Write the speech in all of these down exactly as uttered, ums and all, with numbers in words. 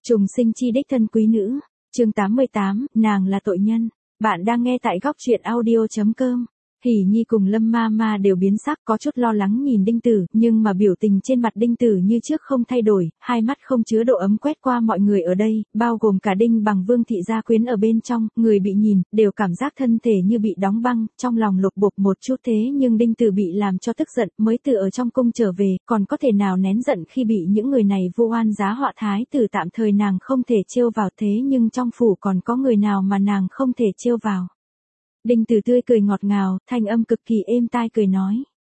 Trùng sinh chi đích thân quý nữ, chương tám mươi tám, nàng là tội nhân. Bạn đang nghe tại góc truyện audio chấm com. Hỷ Nhi cùng Lâm Ma Ma đều biến sắc, có chút lo lắng nhìn Đinh Tử, nhưng mà biểu tình trên mặt Đinh Tử như trước không thay đổi, hai mắt không chứa độ ấm quét qua mọi người ở đây, bao gồm cả Đinh Bằng Vương thị gia quyến ở bên trong, người bị nhìn, đều cảm giác thân thể như bị đóng băng, trong lòng lục bục một chút thế nhưng Đinh Tử bị làm cho tức giận, mới từ ở trong cung trở về, còn có thể nào nén giận khi bị những người này vu oan giá họa thái tử tạm thời nàng không thể trêu vào thế nhưng trong phủ còn có người nào mà nàng không thể trêu vào. Đinh Tử tươi cười ngọt ngào, thanh âm cực kỳ êm tai cười nói.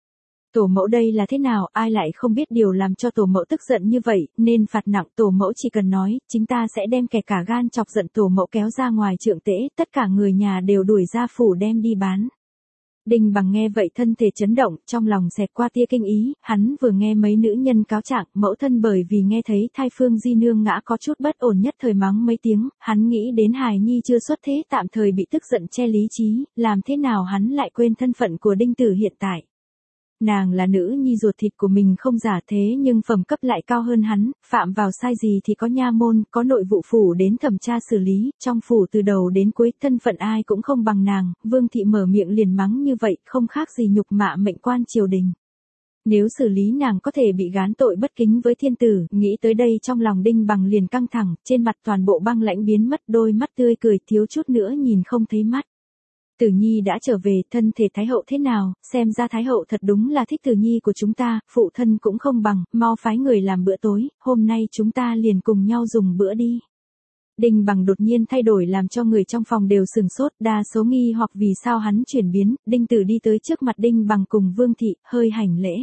Tổ mẫu đây là thế nào, ai lại không biết điều làm cho tổ mẫu tức giận như vậy, nên phạt nặng tổ mẫu chỉ cần nói, chính ta sẽ đem kẻ cả gan chọc giận tổ mẫu kéo ra ngoài trượng tễ, tất cả người nhà đều đuổi ra phủ đem đi bán. Đinh Bằng nghe vậy thân thể chấn động, trong lòng xẹt qua tia kinh ý, hắn vừa nghe mấy nữ nhân cáo trạng, mẫu thân bởi vì nghe thấy thai Phương Di Nương ngã có chút bất ổn nhất thời mắng mấy tiếng, hắn nghĩ đến hài nhi chưa xuất thế tạm thời bị tức giận che lý trí, làm thế nào hắn lại quên thân phận của Đinh Tử hiện tại. Nàng là nữ nhi ruột thịt của mình không giả thế nhưng phẩm cấp lại cao hơn hắn, phạm vào sai gì thì có nha môn, có nội vụ phủ đến thẩm tra xử lý, trong phủ từ đầu đến cuối thân phận ai cũng không bằng nàng, Vương thị mở miệng liền mắng như vậy, không khác gì nhục mạ mệnh quan triều đình. Nếu xử lý nàng có thể bị gán tội bất kính với thiên tử, nghĩ tới đây trong lòng Đinh Bằng liền căng thẳng, trên mặt toàn bộ băng lãnh biến mất, đôi mắt tươi cười thiếu chút nữa nhìn không thấy mắt. Tử Nhi đã trở về, thân thể Thái hậu thế nào, xem ra Thái hậu thật đúng là thích Tử Nhi của chúng ta, phụ thân cũng không bằng, mau phái người làm bữa tối, hôm nay chúng ta liền cùng nhau dùng bữa đi. Đinh Bằng đột nhiên thay đổi làm cho người trong phòng đều sừng sốt, đa số nghi hoặc vì sao hắn chuyển biến, Đinh Tử đi tới trước mặt Đinh Bằng cùng Vương thị, hơi hành lễ.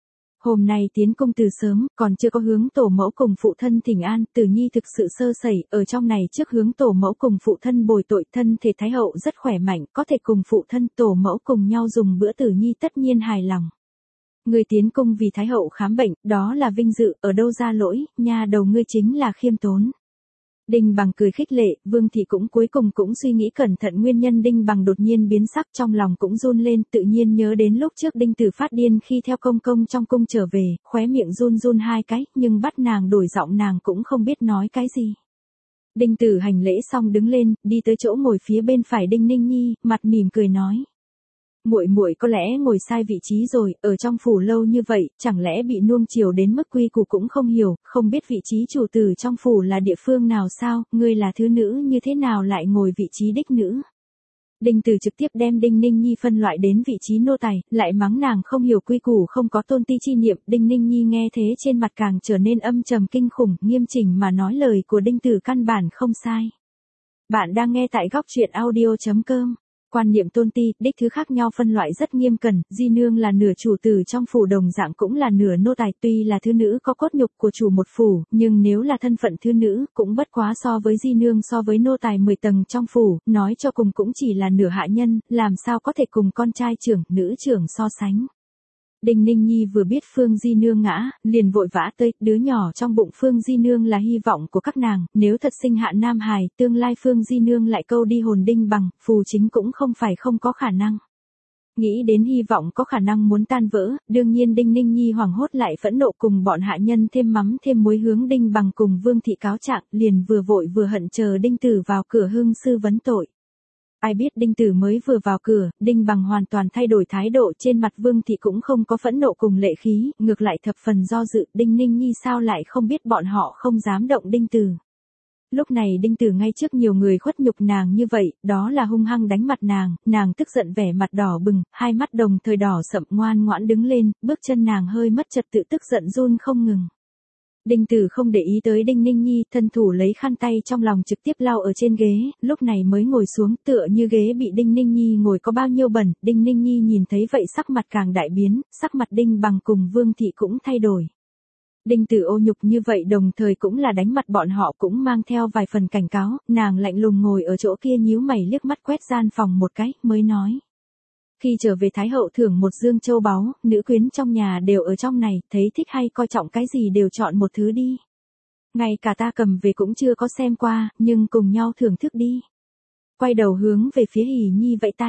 Hôm nay tiến cung từ sớm, còn chưa có hướng tổ mẫu cùng phụ thân thỉnh an, Tử Nhi thực sự sơ sẩy, ở trong này trước hướng tổ mẫu cùng phụ thân bồi tội, thân thể Thái hậu rất khỏe mạnh, có thể cùng phụ thân tổ mẫu cùng nhau dùng bữa, Tử Nhi tất nhiên hài lòng. Người tiến cung vì Thái hậu khám bệnh, đó là vinh dự, ở đâu ra lỗi, nha đầu ngươi chính là khiêm tốn. Đinh Bằng cười khích lệ, Vương thị cũng cuối cùng cũng suy nghĩ cẩn thận nguyên nhân Đinh Bằng đột nhiên biến sắc, trong lòng cũng run lên, tự nhiên nhớ đến lúc trước Đinh Tử phát điên khi theo công công trong cung trở về, khóe miệng run run hai cái, nhưng bắt nàng đổi giọng nàng cũng không biết nói cái gì. Đinh Tử hành lễ xong đứng lên, đi tới chỗ ngồi phía bên phải Đinh Ninh Nhi, mặt mỉm cười nói. Muội muội có lẽ ngồi sai vị trí rồi, ở trong phủ lâu như vậy, chẳng lẽ bị nuông chiều đến mức quy củ cũng không hiểu, không biết vị trí chủ tử trong phủ là địa phương nào sao, ngươi là thứ nữ như thế nào lại ngồi vị trí đích nữ. Đinh Tử trực tiếp đem Đinh Ninh Nhi phân loại đến vị trí nô tài, lại mắng nàng không hiểu quy củ không có tôn ti chi niệm, Đinh Ninh Nhi nghe thế trên mặt càng trở nên âm trầm kinh khủng, nghiêm chỉnh mà nói lời của Đinh Tử căn bản không sai. Bạn đang nghe tại góc truyện audio chấm com. Quan niệm tôn ti, đích thứ khác nhau phân loại rất nghiêm cẩn, Di Nương là nửa chủ tử trong phủ đồng dạng cũng là nửa nô tài, tuy là thứ nữ có cốt nhục của chủ một phủ, nhưng nếu là thân phận thứ nữ, cũng bất quá so với Di Nương so với nô tài mười tầng trong phủ, nói cho cùng cũng chỉ là nửa hạ nhân, làm sao có thể cùng con trai trưởng, nữ trưởng so sánh. Đinh Ninh Nhi vừa biết Phương Di Nương ngã, liền vội vã tới, đứa nhỏ trong bụng Phương Di Nương là hy vọng của các nàng, nếu thật sinh hạ nam hài, tương lai Phương Di Nương lại câu đi hồn Đinh Bằng, phù chính cũng không phải không có khả năng. Nghĩ đến hy vọng có khả năng muốn tan vỡ, đương nhiên Đinh Ninh Nhi hoảng hốt lại phẫn nộ cùng bọn hạ nhân thêm mắm thêm muối hướng Đinh Bằng cùng Vương thị cáo trạng, liền vừa vội vừa hận chờ Đinh Tử vào cửa hưng sư vấn tội. Ai biết Đinh Tử mới vừa vào cửa, Đinh Bằng hoàn toàn thay đổi thái độ, trên mặt Vương thị cũng không có phẫn nộ cùng lệ khí, ngược lại thập phần do dự, Đinh Ninh Nhi sao lại không biết bọn họ không dám động Đinh Tử. Lúc này Đinh Tử ngay trước nhiều người khuất nhục nàng như vậy, đó là hung hăng đánh mặt nàng, nàng tức giận vẻ mặt đỏ bừng, hai mắt đồng thời đỏ sậm, ngoan ngoãn đứng lên, bước chân nàng hơi mất trật tự tức giận run không ngừng. Đinh Tử không để ý tới Đinh Ninh Nhi, thân thủ lấy khăn tay trong lòng trực tiếp lau ở trên ghế, lúc này mới ngồi xuống, tựa như ghế bị Đinh Ninh Nhi ngồi có bao nhiêu bẩn, Đinh Ninh Nhi nhìn thấy vậy sắc mặt càng đại biến, sắc mặt Đinh Bằng cùng Vương thị cũng thay đổi. Đinh Tử ô nhục như vậy đồng thời cũng là đánh mặt bọn họ, cũng mang theo vài phần cảnh cáo, nàng lạnh lùng ngồi ở chỗ kia nhíu mày liếc mắt quét gian phòng một cái, mới nói. Khi trở về Thái hậu thưởng một dương châu báu, nữ quyến trong nhà đều ở trong này, thấy thích hay coi trọng cái gì đều chọn một thứ đi. Ngay cả ta cầm về cũng chưa có xem qua, nhưng cùng nhau thưởng thức đi. Quay đầu hướng về phía Hỷ Nhi vẫy tay.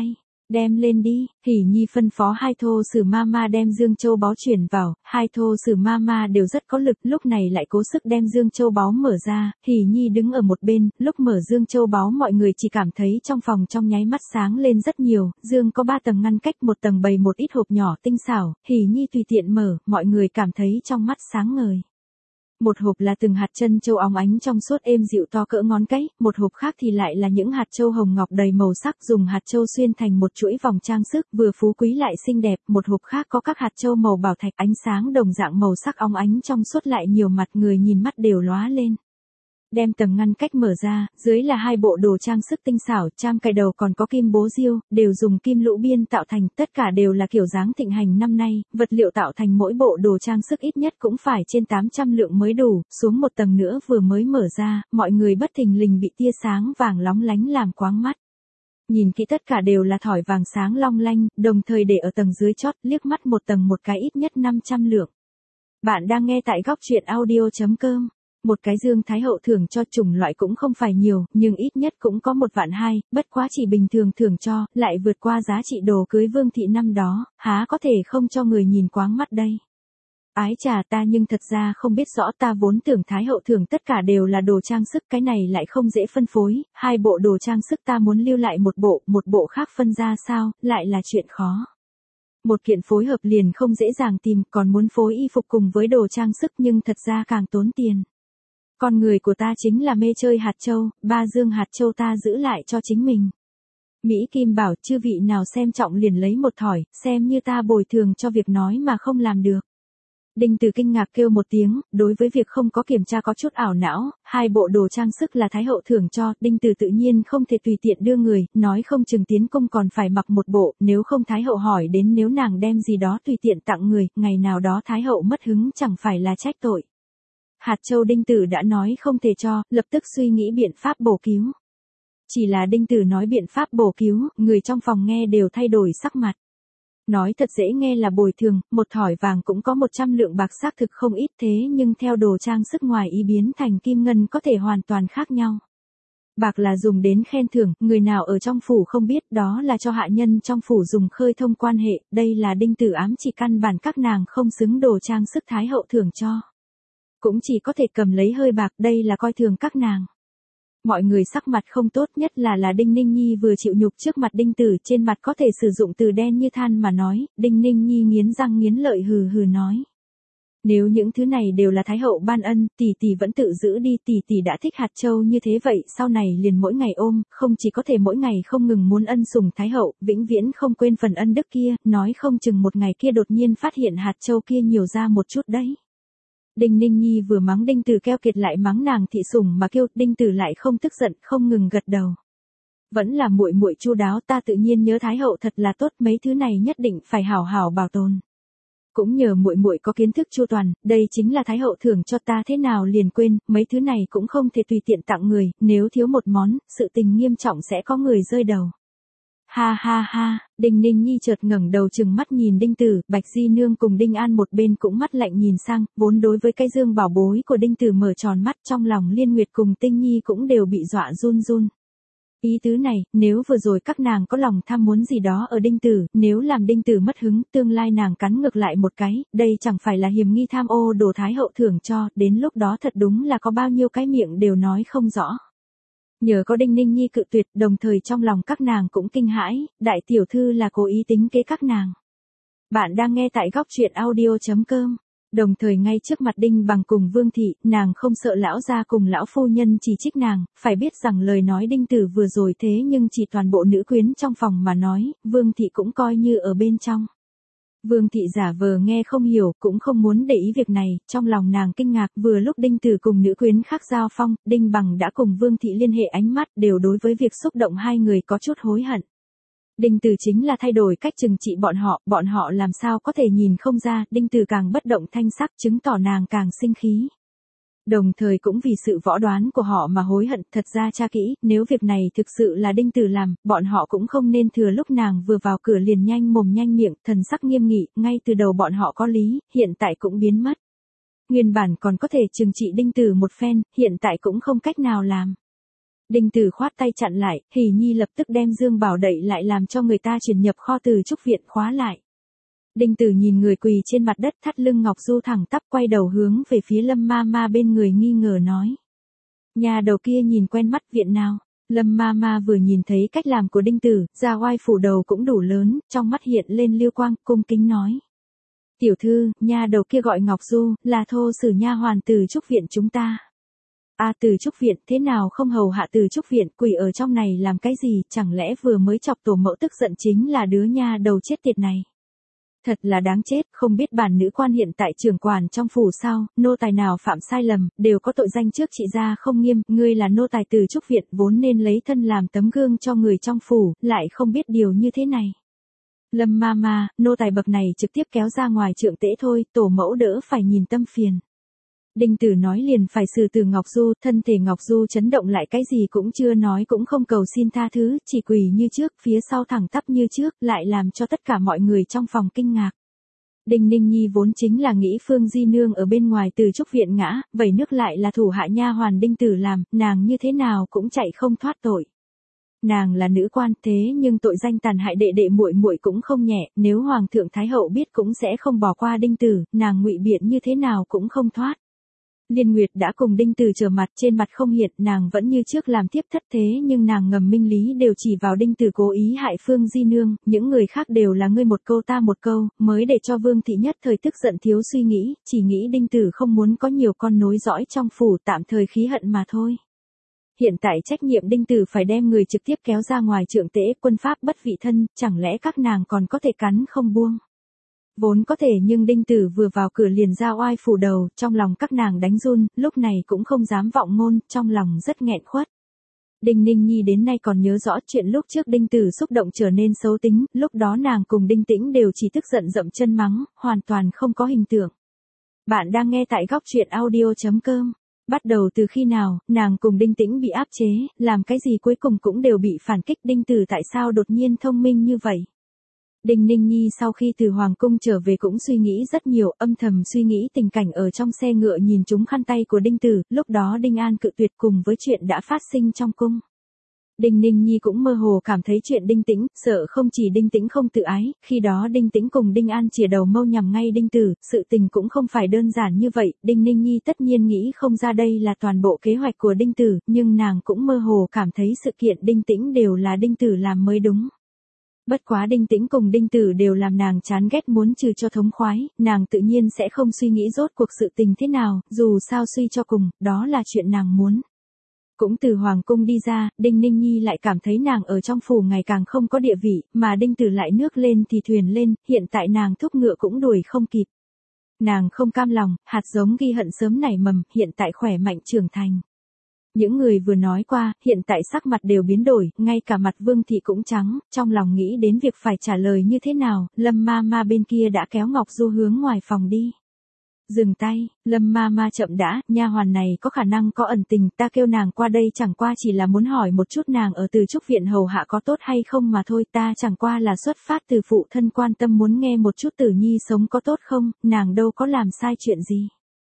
Đem lên đi, Hỷ Nhi phân phó hai thô sử ma ma đem Dương Châu báu chuyển vào, hai thô sử ma ma đều rất có lực, lúc này lại cố sức đem Dương Châu báu mở ra, Hỷ Nhi đứng ở một bên, lúc mở Dương Châu báu mọi người chỉ cảm thấy trong phòng trong nháy mắt sáng lên rất nhiều, Dương có ba tầng ngăn cách, một tầng bày một ít hộp nhỏ tinh xảo, Hỷ Nhi tùy tiện mở, mọi người cảm thấy trong mắt sáng ngời. Một hộp là từng hạt chân châu óng ánh trong suốt êm dịu to cỡ ngón cái, một hộp khác thì lại là những hạt châu hồng ngọc đầy màu sắc dùng hạt châu xuyên thành một chuỗi vòng trang sức vừa phú quý lại xinh đẹp, một hộp khác có các hạt châu màu bảo thạch ánh sáng đồng dạng màu sắc óng ánh trong suốt lại nhiều mặt người nhìn mắt đều lóa lên. Đem tầng ngăn cách mở ra, dưới là hai bộ đồ trang sức tinh xảo, cham cài đầu còn có kim bố diêu, đều dùng kim lũ biên tạo thành, tất cả đều là kiểu dáng thịnh hành năm nay, vật liệu tạo thành mỗi bộ đồ trang sức ít nhất cũng phải trên tám trăm lượng mới đủ, xuống một tầng nữa vừa mới mở ra, mọi người bất thình lình bị tia sáng vàng lóng lánh làm quáng mắt. Nhìn kỹ tất cả đều là thỏi vàng sáng long lanh, đồng thời để ở tầng dưới chót, liếc mắt một tầng một cái ít nhất năm trăm lượng. Bạn đang nghe tại góc truyện audio chấm com. Một cái dương thái hậu thưởng cho chủng loại cũng không phải nhiều, nhưng ít nhất cũng có một vạn hai, bất quá chỉ bình thường thưởng cho, lại vượt qua giá trị đồ cưới vương thị năm đó, há có thể không cho người nhìn quáng mắt đây. Ái chà, ta nhưng thật ra không biết rõ, ta vốn tưởng thái hậu thưởng tất cả đều là đồ trang sức, cái này lại không dễ phân phối, hai bộ đồ trang sức ta muốn lưu lại một bộ, một bộ khác phân ra sao, lại là chuyện khó. Một kiện phối hợp liền không dễ dàng tìm, còn muốn phối y phục cùng với đồ trang sức nhưng thật ra càng tốn tiền. Con người của ta chính là mê chơi hạt châu, ba dương hạt châu ta giữ lại cho chính mình. Mỹ Kim bảo, chư vị nào xem trọng liền lấy một thỏi, xem như ta bồi thường cho việc nói mà không làm được. Đinh Từ kinh ngạc kêu một tiếng, đối với việc không có kiểm tra có chút ảo não, hai bộ đồ trang sức là thái hậu thưởng cho, Đinh Từ tự nhiên không thể tùy tiện đưa người, nói không chừng tiến cung còn phải mặc một bộ, nếu không thái hậu hỏi đến nếu nàng đem gì đó tùy tiện tặng người, ngày nào đó thái hậu mất hứng chẳng phải là trách tội. Hạt châu Đinh Tử đã nói không thể cho, lập tức suy nghĩ biện pháp bổ cứu. Chỉ là Đinh Tử nói biện pháp bổ cứu, người trong phòng nghe đều thay đổi sắc mặt. Nói thật dễ nghe là bồi thường, một thỏi vàng cũng có một trăm lượng bạc xác thực không ít thế nhưng theo đồ trang sức ngoài ý biến thành kim ngân có thể hoàn toàn khác nhau. Bạc là dùng đến khen thưởng, người nào ở trong phủ không biết đó là cho hạ nhân trong phủ dùng khơi thông quan hệ, đây là Đinh Tử ám chỉ căn bản các nàng không xứng đồ trang sức thái hậu thưởng cho. Cũng chỉ có thể cầm lấy hơi bạc, đây là coi thường các nàng. Mọi người sắc mặt không tốt, nhất là là Đinh Ninh Nhi vừa chịu nhục trước mặt Đinh Tử, trên mặt có thể sử dụng từ đen như than mà nói, Đinh Ninh Nhi nghiến răng nghiến lợi hừ hừ nói. Nếu những thứ này đều là thái hậu ban ân, tỷ tỷ vẫn tự giữ đi, tỷ tỷ đã thích hạt châu như thế vậy, sau này liền mỗi ngày ôm, không chỉ có thể mỗi ngày không ngừng muốn ân sủng thái hậu, vĩnh viễn không quên phần ân đức kia, nói không chừng một ngày kia đột nhiên phát hiện hạt châu kia nhiều ra một chút đấy. Đinh Ninh Nhi vừa mắng Đinh Tử keo kiệt lại mắng nàng thị sủng mà kêu, Đinh Tử lại không tức giận, không ngừng gật đầu. Vẫn là muội muội chu đáo, ta tự nhiên nhớ thái hậu thật là tốt, mấy thứ này nhất định phải hảo hảo bảo tồn. Cũng nhờ muội muội có kiến thức chu toàn, đây chính là thái hậu thưởng cho ta, thế nào liền quên, mấy thứ này cũng không thể tùy tiện tặng người, nếu thiếu một món, sự tình nghiêm trọng sẽ có người rơi đầu. Ha ha ha, Đinh Ninh Nhi chợt ngẩng đầu trừng mắt nhìn Đinh Tử, Bạch Di Nương cùng Đinh An một bên cũng mắt lạnh nhìn sang, vốn đối với cái dương bảo bối của Đinh Tử mở tròn mắt, trong lòng Liên Nguyệt cùng Tinh Nhi cũng đều bị dọa run run. Ý tứ này, nếu vừa rồi các nàng có lòng tham muốn gì đó ở Đinh Tử, nếu làm Đinh Tử mất hứng, tương lai nàng cắn ngược lại một cái, đây chẳng phải là hiềm nghi tham ô đồ thái hậu thưởng cho, đến lúc đó thật đúng là có bao nhiêu cái miệng đều nói không rõ. Nhờ có Đinh Ninh Nhi cự tuyệt, đồng thời trong lòng các nàng cũng kinh hãi, đại tiểu thư là cố ý tính kế các nàng. Bạn đang nghe tại góc truyện audio chấm com. Đồng thời ngay trước mặt Đinh Bằng cùng Vương Thị, nàng không sợ lão gia cùng lão phu nhân chỉ trích nàng, phải biết rằng lời nói Đinh Tử vừa rồi thế nhưng chỉ toàn bộ nữ quyến trong phòng mà nói, Vương Thị cũng coi như ở bên trong. Vương Thị giả vờ nghe không hiểu, cũng không muốn để ý việc này, trong lòng nàng kinh ngạc, vừa lúc Đinh Tử cùng nữ quyến khác giao phong, Đinh Bằng đã cùng Vương Thị liên hệ ánh mắt, đều đối với việc xúc động hai người có chút hối hận. Đinh Tử chính là thay đổi cách trừng trị bọn họ, bọn họ làm sao có thể nhìn không ra, Đinh Tử càng bất động thanh sắc chứng tỏ nàng càng sinh khí. Đồng thời cũng vì sự võ đoán của họ mà hối hận, thật ra tra kỹ, nếu việc này thực sự là Đinh Tử làm, bọn họ cũng không nên thừa lúc nàng vừa vào cửa liền nhanh mồm nhanh miệng, thần sắc nghiêm nghị, ngay từ đầu bọn họ có lý, hiện tại cũng biến mất. Nguyên bản còn có thể trừng trị Đinh Tử một phen, hiện tại cũng không cách nào làm. Đinh Tử khoát tay chặn lại, Hỷ Nhi lập tức đem Dương Bảo đẩy lại làm cho người ta chuyển nhập kho từ trúc viện khóa lại. Đinh Tử nhìn người quỳ trên mặt đất thắt lưng Ngọc Du thẳng tắp quay đầu hướng về phía Lâm ma ma bên người nghi ngờ nói. Nhà đầu kia nhìn quen mắt viện nào. Lâm ma ma vừa nhìn thấy cách làm của Đinh Tử, ra oai phủ đầu cũng đủ lớn, trong mắt hiện lên lưu quang, cung kính nói. Tiểu thư, nha đầu kia gọi Ngọc Du, là thô sử nha hoàn từ trúc viện chúng ta. À từ trúc viện, thế nào không hầu hạ từ trúc viện, quỷ ở trong này làm cái gì, chẳng lẽ vừa mới chọc tổ mẫu tức giận chính là đứa nha đầu chết tiệt này. Thật là đáng chết, không biết bản nữ quan hiện tại trưởng quản trong phủ sao, nô tài nào phạm sai lầm, đều có tội danh trước chị ra không nghiêm, ngươi là nô tài từ trúc viện vốn nên lấy thân làm tấm gương cho người trong phủ, lại không biết điều như thế này. Lâm ma ma, nô tài bậc này trực tiếp kéo ra ngoài trượng tễ thôi, tổ mẫu đỡ phải nhìn tâm phiền. Đinh Tử nói liền phải xử từ Ngọc Du, thân thể Ngọc Du chấn động lại cái gì cũng chưa nói cũng không cầu xin tha thứ, chỉ quỳ như trước, phía sau thẳng tắp như trước, lại làm cho tất cả mọi người trong phòng kinh ngạc. Đinh Ninh Nhi vốn chính là nghĩ Phương Di Nương ở bên ngoài từ trúc viện ngã, vẩy nước lại là thủ hạ nha hoàn Đinh Tử làm, nàng như thế nào cũng chạy không thoát tội. Nàng là nữ quan thế nhưng tội danh tàn hại đệ đệ muội muội cũng không nhẹ, nếu Hoàng thượng Thái hậu biết cũng sẽ không bỏ qua Đinh Tử, nàng ngụy biện như thế nào cũng không thoát. Liên Nguyệt đã cùng Đinh Tử trở mặt trên mặt không hiện, nàng vẫn như trước làm tiếp thất thế nhưng nàng ngầm minh lý đều chỉ vào Đinh Tử cố ý hại Phương Di Nương, những người khác đều là ngươi một câu ta một câu, mới để cho Vương Thị nhất thời tức giận thiếu suy nghĩ, chỉ nghĩ Đinh Tử không muốn có nhiều con nối dõi trong phủ tạm thời khí hận mà thôi. Hiện tại trách nhiệm Đinh Tử phải đem người trực tiếp kéo ra ngoài trượng tễ quân pháp bất vị thân, chẳng lẽ các nàng còn có thể cắn không buông. Vốn có thể nhưng Đinh Tử vừa vào cửa liền ra oai phủ đầu, trong lòng các nàng đánh run, lúc này cũng không dám vọng ngôn, trong lòng rất nghẹn khuất. Đinh Ninh Nhi đến nay còn nhớ rõ chuyện lúc trước Đinh Tử xúc động trở nên xấu tính, lúc đó nàng cùng Đinh Tĩnh đều chỉ tức giận dậm chân mắng, hoàn toàn không có hình tượng. Bạn đang nghe tại góc truyện audio chấm com. Bắt đầu từ khi nào, nàng cùng Đinh Tĩnh bị áp chế, làm cái gì cuối cùng cũng đều bị phản kích. Đinh Tử tại sao đột nhiên thông minh như vậy? Đinh Ninh Nhi sau khi từ Hoàng cung trở về cũng suy nghĩ rất nhiều, âm thầm suy nghĩ tình cảnh ở trong xe ngựa nhìn chúng khăn tay của Đinh Tử, lúc đó Đinh An cự tuyệt cùng với chuyện đã phát sinh trong cung. Đinh Ninh Nhi cũng mơ hồ cảm thấy chuyện Đinh Tĩnh, sợ không chỉ Đinh Tĩnh không tự ái, khi đó Đinh Tĩnh cùng Đinh An chìa đầu mâu nhằm ngay Đinh Tử, sự tình cũng không phải đơn giản như vậy, Đinh Ninh Nhi tất nhiên nghĩ không ra đây là toàn bộ kế hoạch của Đinh Tử, nhưng nàng cũng mơ hồ cảm thấy sự kiện Đinh Tĩnh đều là Đinh Tử làm mới đúng. Bất quá Đinh Tĩnh cùng Đinh Tử đều làm nàng chán ghét muốn trừ cho thống khoái, nàng tự nhiên sẽ không suy nghĩ rốt cuộc sự tình thế nào, dù sao suy cho cùng, đó là chuyện nàng muốn. Cũng từ Hoàng cung đi ra, Đinh Ninh Nhi lại cảm thấy nàng ở trong phủ ngày càng không có địa vị, mà Đinh Tử lại nước lên thì thuyền lên, hiện tại nàng thúc ngựa cũng đuổi không kịp. Nàng không cam lòng, hạt giống ghi hận sớm nảy mầm, hiện tại khỏe mạnh trưởng thành. Những người vừa nói qua, hiện tại sắc mặt đều biến đổi, ngay cả mặt Vương Thị cũng trắng, trong lòng nghĩ đến việc phải trả lời như thế nào, Lâm ma ma bên kia đã kéo Ngọc Du hướng ngoài phòng đi. Dừng tay, Lâm ma ma chậm đã, nha hoàn này có khả năng có ẩn tình, ta kêu nàng qua đây chẳng qua chỉ là muốn hỏi một chút nàng ở từ trúc viện hầu hạ có tốt hay không mà thôi, ta chẳng qua là xuất phát từ phụ thân quan tâm muốn nghe một chút Tử Nhi sống có tốt không, nàng đâu có làm sai chuyện gì.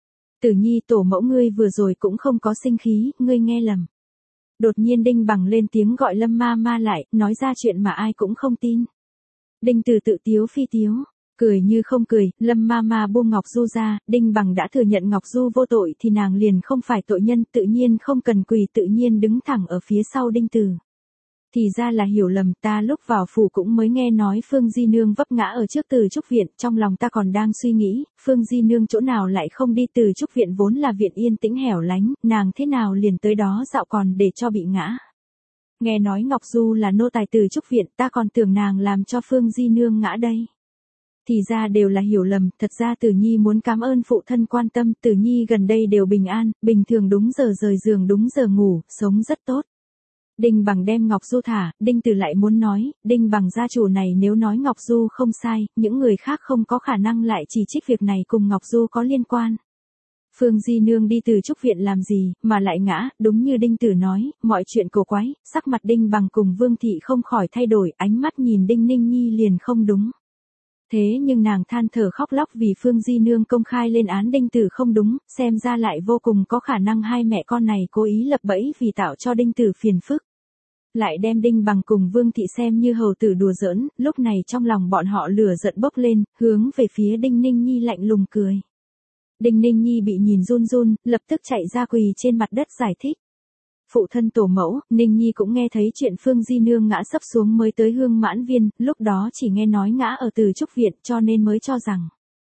Tử Nhi tổ mẫu ngươi vừa rồi cũng không có sinh khí, ngươi nghe lầm. Đột nhiên Đinh Bằng lên tiếng gọi Lâm ma ma lại, nói ra chuyện mà ai cũng không tin. Đinh Từ tự tiếu phi tiếu, cười như không cười, Lâm ma ma buông Ngọc Du ra, Đinh Bằng đã thừa nhận Ngọc Du vô tội thì nàng liền không phải tội nhân, tự nhiên không cần quỳ, tự nhiên đứng thẳng ở phía sau Đinh Từ. Thì ra là hiểu lầm, ta lúc vào phủ cũng mới nghe nói Phương Di Nương vấp ngã ở trước từ trúc viện, trong lòng ta còn đang suy nghĩ, Phương Di Nương chỗ nào lại không đi, từ trúc viện vốn là viện yên tĩnh hẻo lánh, nàng thế nào liền tới đó dạo còn để cho bị ngã. Nghe nói Ngọc Du là nô tài từ trúc viện, ta còn tưởng nàng làm cho Phương Di Nương ngã đây. Thì ra đều là hiểu lầm, thật ra Tử Nhi muốn cảm ơn phụ thân quan tâm, Tử Nhi gần đây đều bình an, bình thường đúng giờ rời giường đúng giờ ngủ, sống rất tốt. Đinh Bằng đem Ngọc Du thả, Đinh Từ lại muốn nói, Đinh Bằng gia chủ này nếu nói Ngọc Du không sai, những người khác không có khả năng lại chỉ trích việc này cùng Ngọc Du có liên quan. Phương Di Nương đi từ trúc viện làm gì, mà lại ngã, đúng như Đinh Tử nói, mọi chuyện cổ quái, sắc mặt Đinh Bằng cùng Vương Thị không khỏi thay đổi, ánh mắt nhìn Đinh Ninh Nhi liền không đúng. Thế nhưng nàng than thở khóc lóc vì Phương Di Nương công khai lên án Đinh Tử không đúng, xem ra lại vô cùng có khả năng hai mẹ con này cố ý lập bẫy vì tạo cho Đinh Tử phiền phức. Lại đem Đinh Bằng cùng Vương Thị xem như hầu tử đùa giỡn, lúc này trong lòng bọn họ lửa giận bốc lên, hướng về phía Đinh Ninh Nhi lạnh lùng cười. Đinh Ninh Nhi bị nhìn run run, lập tức chạy ra quỳ trên mặt đất giải thích. Phụ thân tổ mẫu, Ninh Nhi cũng nghe thấy chuyện Phương Di Nương ngã sấp xuống mới tới Hương Mãn Viên, lúc đó chỉ nghe nói ngã ở Từ Trúc Viện cho nên mới cho rằng.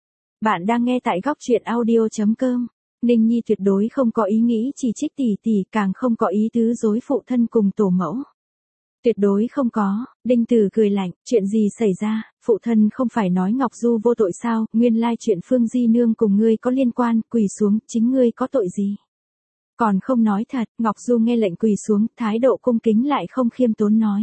Bạn đang nghe tại góc truyện audio.com. Ninh Nhi tuyệt đối không có ý nghĩ chỉ trích tỷ tỷ, càng không có ý tứ dối phụ thân cùng tổ mẫu. Tuyệt đối không có. Đinh Tử cười lạnh, chuyện gì xảy ra, phụ thân không phải nói Ngọc Du vô tội sao, nguyên lai chuyện Phương Di Nương cùng ngươi có liên quan, quỳ xuống, chính ngươi có tội gì? Còn không nói thật, Ngọc Du nghe lệnh quỳ xuống, thái độ cung kính lại không khiêm tốn nói.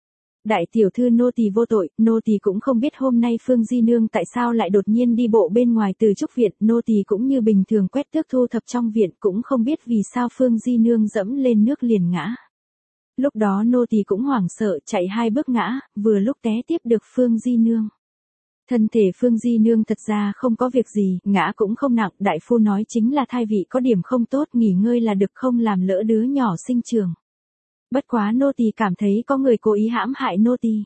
Đại tiểu thư nô tỳ vô tội, nô tỳ cũng không biết hôm nay Phương Di Nương tại sao lại đột nhiên đi bộ bên ngoài Từ Trúc Viện, nô tỳ cũng như bình thường quét tước thu thập trong viện, cũng không biết vì sao Phương Di Nương dẫm lên nước liền ngã. Lúc đó nô tỳ cũng hoảng sợ, chạy hai bước ngã, vừa lúc té tiếp được Phương Di Nương. Thân thể Phương Di Nương thật ra không có việc gì, ngã cũng không nặng, đại phu nói chính là thai vị có điểm không tốt, nghỉ ngơi là được, không làm lỡ đứa nhỏ sinh trường. Bất quá nô tỳ cảm thấy có người cố ý hãm hại nô tỳ.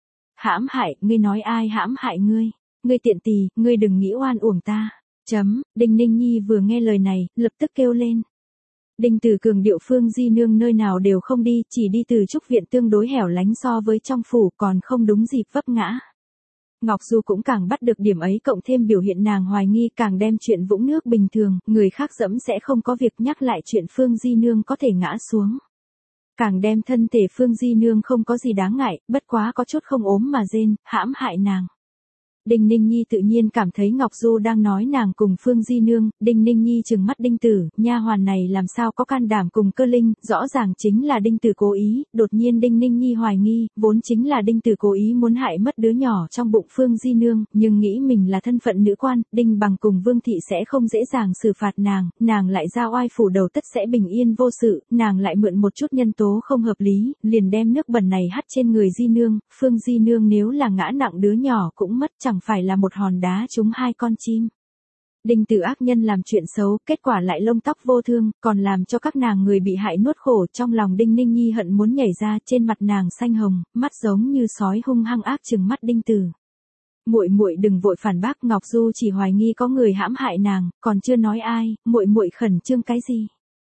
Hãm hại, ngươi nói ai hãm hại ngươi? Ngươi tiện tỳ, ngươi đừng nghĩ oan uổng ta. Chấm, Đinh Ninh Nhi vừa nghe lời này, lập tức kêu lên. Đinh Tử cường điệu Phương Di Nương nơi nào đều không đi, chỉ đi Từ Trúc Viện tương đối hẻo lánh so với trong phủ, còn không đúng dịp vấp ngã. Ngọc Du cũng càng bắt được điểm ấy, cộng thêm biểu hiện nàng hoài nghi, càng đem chuyện vũng nước bình thường, người khác dẫm sẽ không có việc nhắc lại chuyện Phương Di Nương có thể ngã xuống. Càng đem thân thể Phương Di Nương không có gì đáng ngại, bất quá có chút không ốm mà rên, hãm hại nàng. Đinh Ninh Nhi tự nhiên cảm thấy Ngọc Du đang nói nàng cùng Phương Di Nương, Đinh Ninh Nhi trừng mắt Đinh Tử, nha hoàn này làm sao có can đảm cùng Cơ Linh, rõ ràng chính là Đinh Tử cố ý, đột nhiên Đinh Ninh Nhi hoài nghi, vốn chính là Đinh Tử cố ý muốn hại mất đứa nhỏ trong bụng Phương Di Nương, nhưng nghĩ mình là thân phận nữ quan, Đinh Bằng cùng Vương Thị sẽ không dễ dàng xử phạt nàng, nàng lại ra oai phủ đầu tất sẽ bình yên vô sự, nàng lại mượn một chút nhân tố không hợp lý, liền đem nước bẩn này hắt trên người Di Nương, Phương Di Nương nếu là ngã nặng đứa nhỏ cũng mất, chẳng phải là một hòn đá trúng hai con chim. Đinh Tử ác nhân làm chuyện xấu, kết quả lại lông tóc vô thương, còn làm cho các nàng người bị hại nuốt khổ, trong lòng Đinh Ninh Nhi hận muốn nhảy ra, trên mặt nàng xanh hồng, mắt giống như sói hung hăng ác trừng mắt Đinh Tử. Muội muội đừng vội phản bác, Ngọc Du chỉ hoài nghi có người hãm hại nàng, còn chưa nói ai, muội muội khẩn trương cái gì?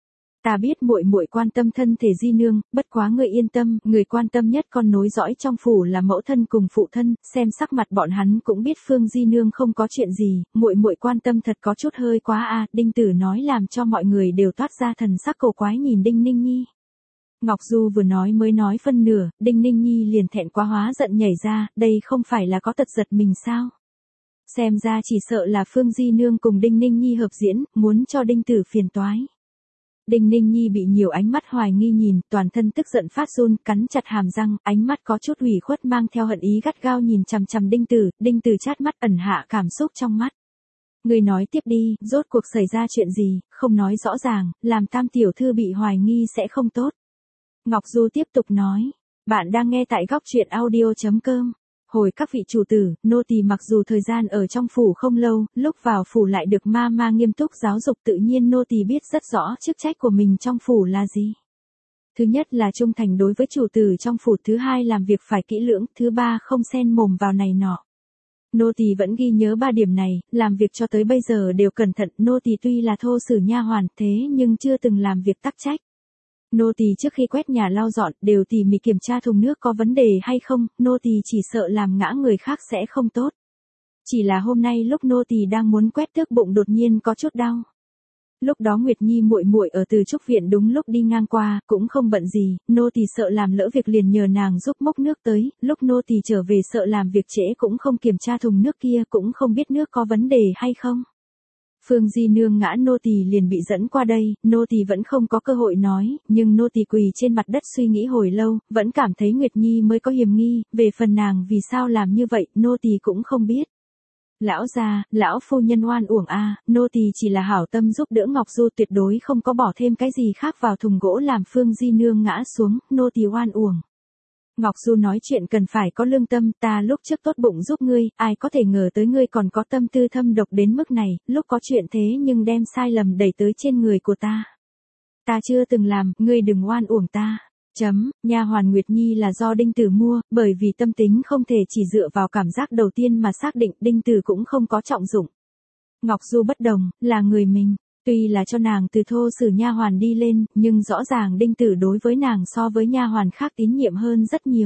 Ta biết muội muội quan tâm thân thể Di Nương, bất quá người yên tâm, người quan tâm nhất con nối dõi trong phủ là mẫu thân cùng phụ thân, xem sắc mặt bọn hắn cũng biết Phương Di Nương không có chuyện gì, muội muội quan tâm thật có chút hơi quá a. Đinh Tử nói làm cho mọi người đều toát ra thần sắc cổ quái nhìn Đinh Ninh Nhi. Ngọc Du vừa nói mới nói phân nửa, Đinh Ninh Nhi liền thẹn quá hóa giận nhảy ra, đây không phải là có tật giật mình sao? Xem ra chỉ sợ là Phương Di Nương cùng Đinh Ninh Nhi hợp diễn, muốn cho Đinh Tử phiền toái. Đinh Ninh Nhi bị nhiều ánh mắt hoài nghi nhìn, toàn thân tức giận phát run, cắn chặt hàm răng, ánh mắt có chút ủy khuất mang theo hận ý gắt gao nhìn chằm chằm Đinh Tử, Đinh Tử chát mắt ẩn hạ cảm xúc trong mắt. Người nói tiếp đi, rốt cuộc xảy ra chuyện gì, không nói rõ ràng, làm tam tiểu thư bị hoài nghi sẽ không tốt. Ngọc Du tiếp tục nói, bạn đang nghe tại góc truyện audio.com. Hồi các vị chủ tử, nô tỳ mặc dù thời gian ở trong phủ không lâu, lúc vào phủ lại được ma ma nghiêm túc giáo dục, tự nhiên nô tỳ biết rất rõ chức trách của mình trong phủ là gì. Thứ nhất là trung thành đối với chủ tử trong phủ, thứ hai làm việc phải kỹ lưỡng, thứ ba không xen mồm vào này nọ. Nô tỳ vẫn ghi nhớ ba điểm này, làm việc cho tới bây giờ đều cẩn thận, nô tỳ tuy là thô sử nha hoàn, thế nhưng chưa từng làm việc tắc trách. Nô tỳ trước khi quét nhà lau dọn, đều tỉ mỉ kiểm tra thùng nước có vấn đề hay không, nô tỳ chỉ sợ làm ngã người khác sẽ không tốt. Chỉ là hôm nay lúc nô tỳ đang muốn quét tước bụng đột nhiên có chút đau. Lúc đó Nguyệt Nhi muội muội ở Từ Trúc Viện đúng lúc đi ngang qua, cũng không bận gì, nô tỳ sợ làm lỡ việc liền nhờ nàng giúp múc nước tới, lúc nô tỳ trở về sợ làm việc trễ cũng không kiểm tra thùng nước kia, cũng không biết nước có vấn đề hay không. Phương Di Nương ngã nô tỳ liền bị dẫn qua đây, nô tỳ vẫn không có cơ hội nói, nhưng nô tỳ quỳ trên mặt đất suy nghĩ hồi lâu, vẫn cảm thấy Nguyệt Nhi mới có hiềm nghi, về phần nàng vì sao làm như vậy, nô tỳ cũng không biết. Lão gia, lão phu nhân oan uổng a, nô tỳ chỉ là hảo tâm giúp đỡ Ngọc Du, tuyệt đối không có bỏ thêm cái gì khác vào thùng gỗ làm Phương Di Nương ngã xuống, nô tỳ oan uổng. Ngọc Du nói chuyện cần phải có lương tâm, ta lúc trước tốt bụng giúp ngươi, ai có thể ngờ tới ngươi còn có tâm tư thâm độc đến mức này, lúc có chuyện thế nhưng đem sai lầm đẩy tới trên người của ta. Ta chưa từng làm, ngươi đừng oan uổng ta. Chấm, nha hoàn Nguyệt Nhi là do Đinh Tử mua, bởi vì tâm tính không thể chỉ dựa vào cảm giác đầu tiên mà xác định, Đinh Tử cũng không có trọng dụng. Ngọc Du bất đồng, là người mình. Tuy là cho nàng từ thô sử nha hoàn đi lên, nhưng rõ ràng Đinh Tử đối với nàng so với nha hoàn khác tín nhiệm hơn rất nhiều.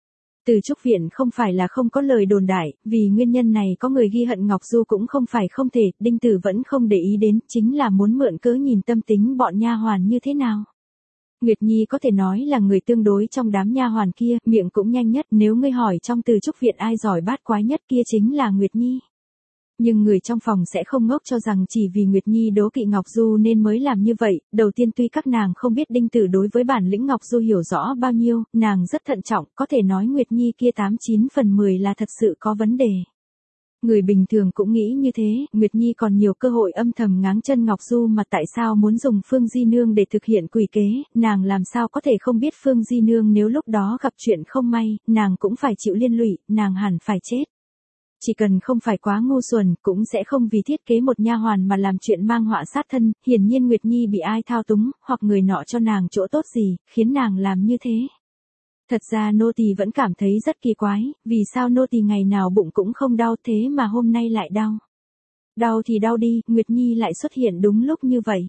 Từ Trúc Viện không phải là không có lời đồn đại, vì nguyên nhân này có người ghi hận Ngọc Du cũng không phải không thể, Đinh Tử vẫn không để ý đến, chính là muốn mượn cớ nhìn tâm tính bọn nha hoàn như thế nào. Nguyệt Nhi có thể nói là người tương đối trong đám nha hoàn kia, miệng cũng nhanh nhất, nếu ngươi hỏi trong Từ Trúc Viện ai giỏi bát quái nhất kia chính là Nguyệt Nhi. Nhưng người trong phòng sẽ không ngốc cho rằng chỉ vì Nguyệt Nhi đố kỵ Ngọc Du nên mới làm như vậy, đầu tiên tuy các nàng không biết Đinh Tử đối với bản lĩnh Ngọc Du hiểu rõ bao nhiêu, nàng rất thận trọng, có thể nói Nguyệt Nhi kia tám chín phần mười là thật sự có vấn đề. Người bình thường cũng nghĩ như thế, Nguyệt Nhi còn nhiều cơ hội âm thầm ngáng chân Ngọc Du mà tại sao muốn dùng Phương Di Nương để thực hiện quỷ kế, nàng làm sao có thể không biết Phương Di Nương nếu lúc đó gặp chuyện không may, nàng cũng phải chịu liên lụy, nàng hẳn phải chết. Chỉ cần không phải quá ngu xuẩn, cũng sẽ không vì thiết kế một nha hoàn mà làm chuyện mang họa sát thân, hiển nhiên Nguyệt Nhi bị ai thao túng, hoặc người nọ cho nàng chỗ tốt gì, khiến nàng làm như thế. Thật ra nô tỳ vẫn cảm thấy rất kỳ quái, vì sao nô tỳ ngày nào bụng cũng không đau thế mà hôm nay lại đau. Đau thì đau đi, Nguyệt Nhi lại xuất hiện đúng lúc như vậy.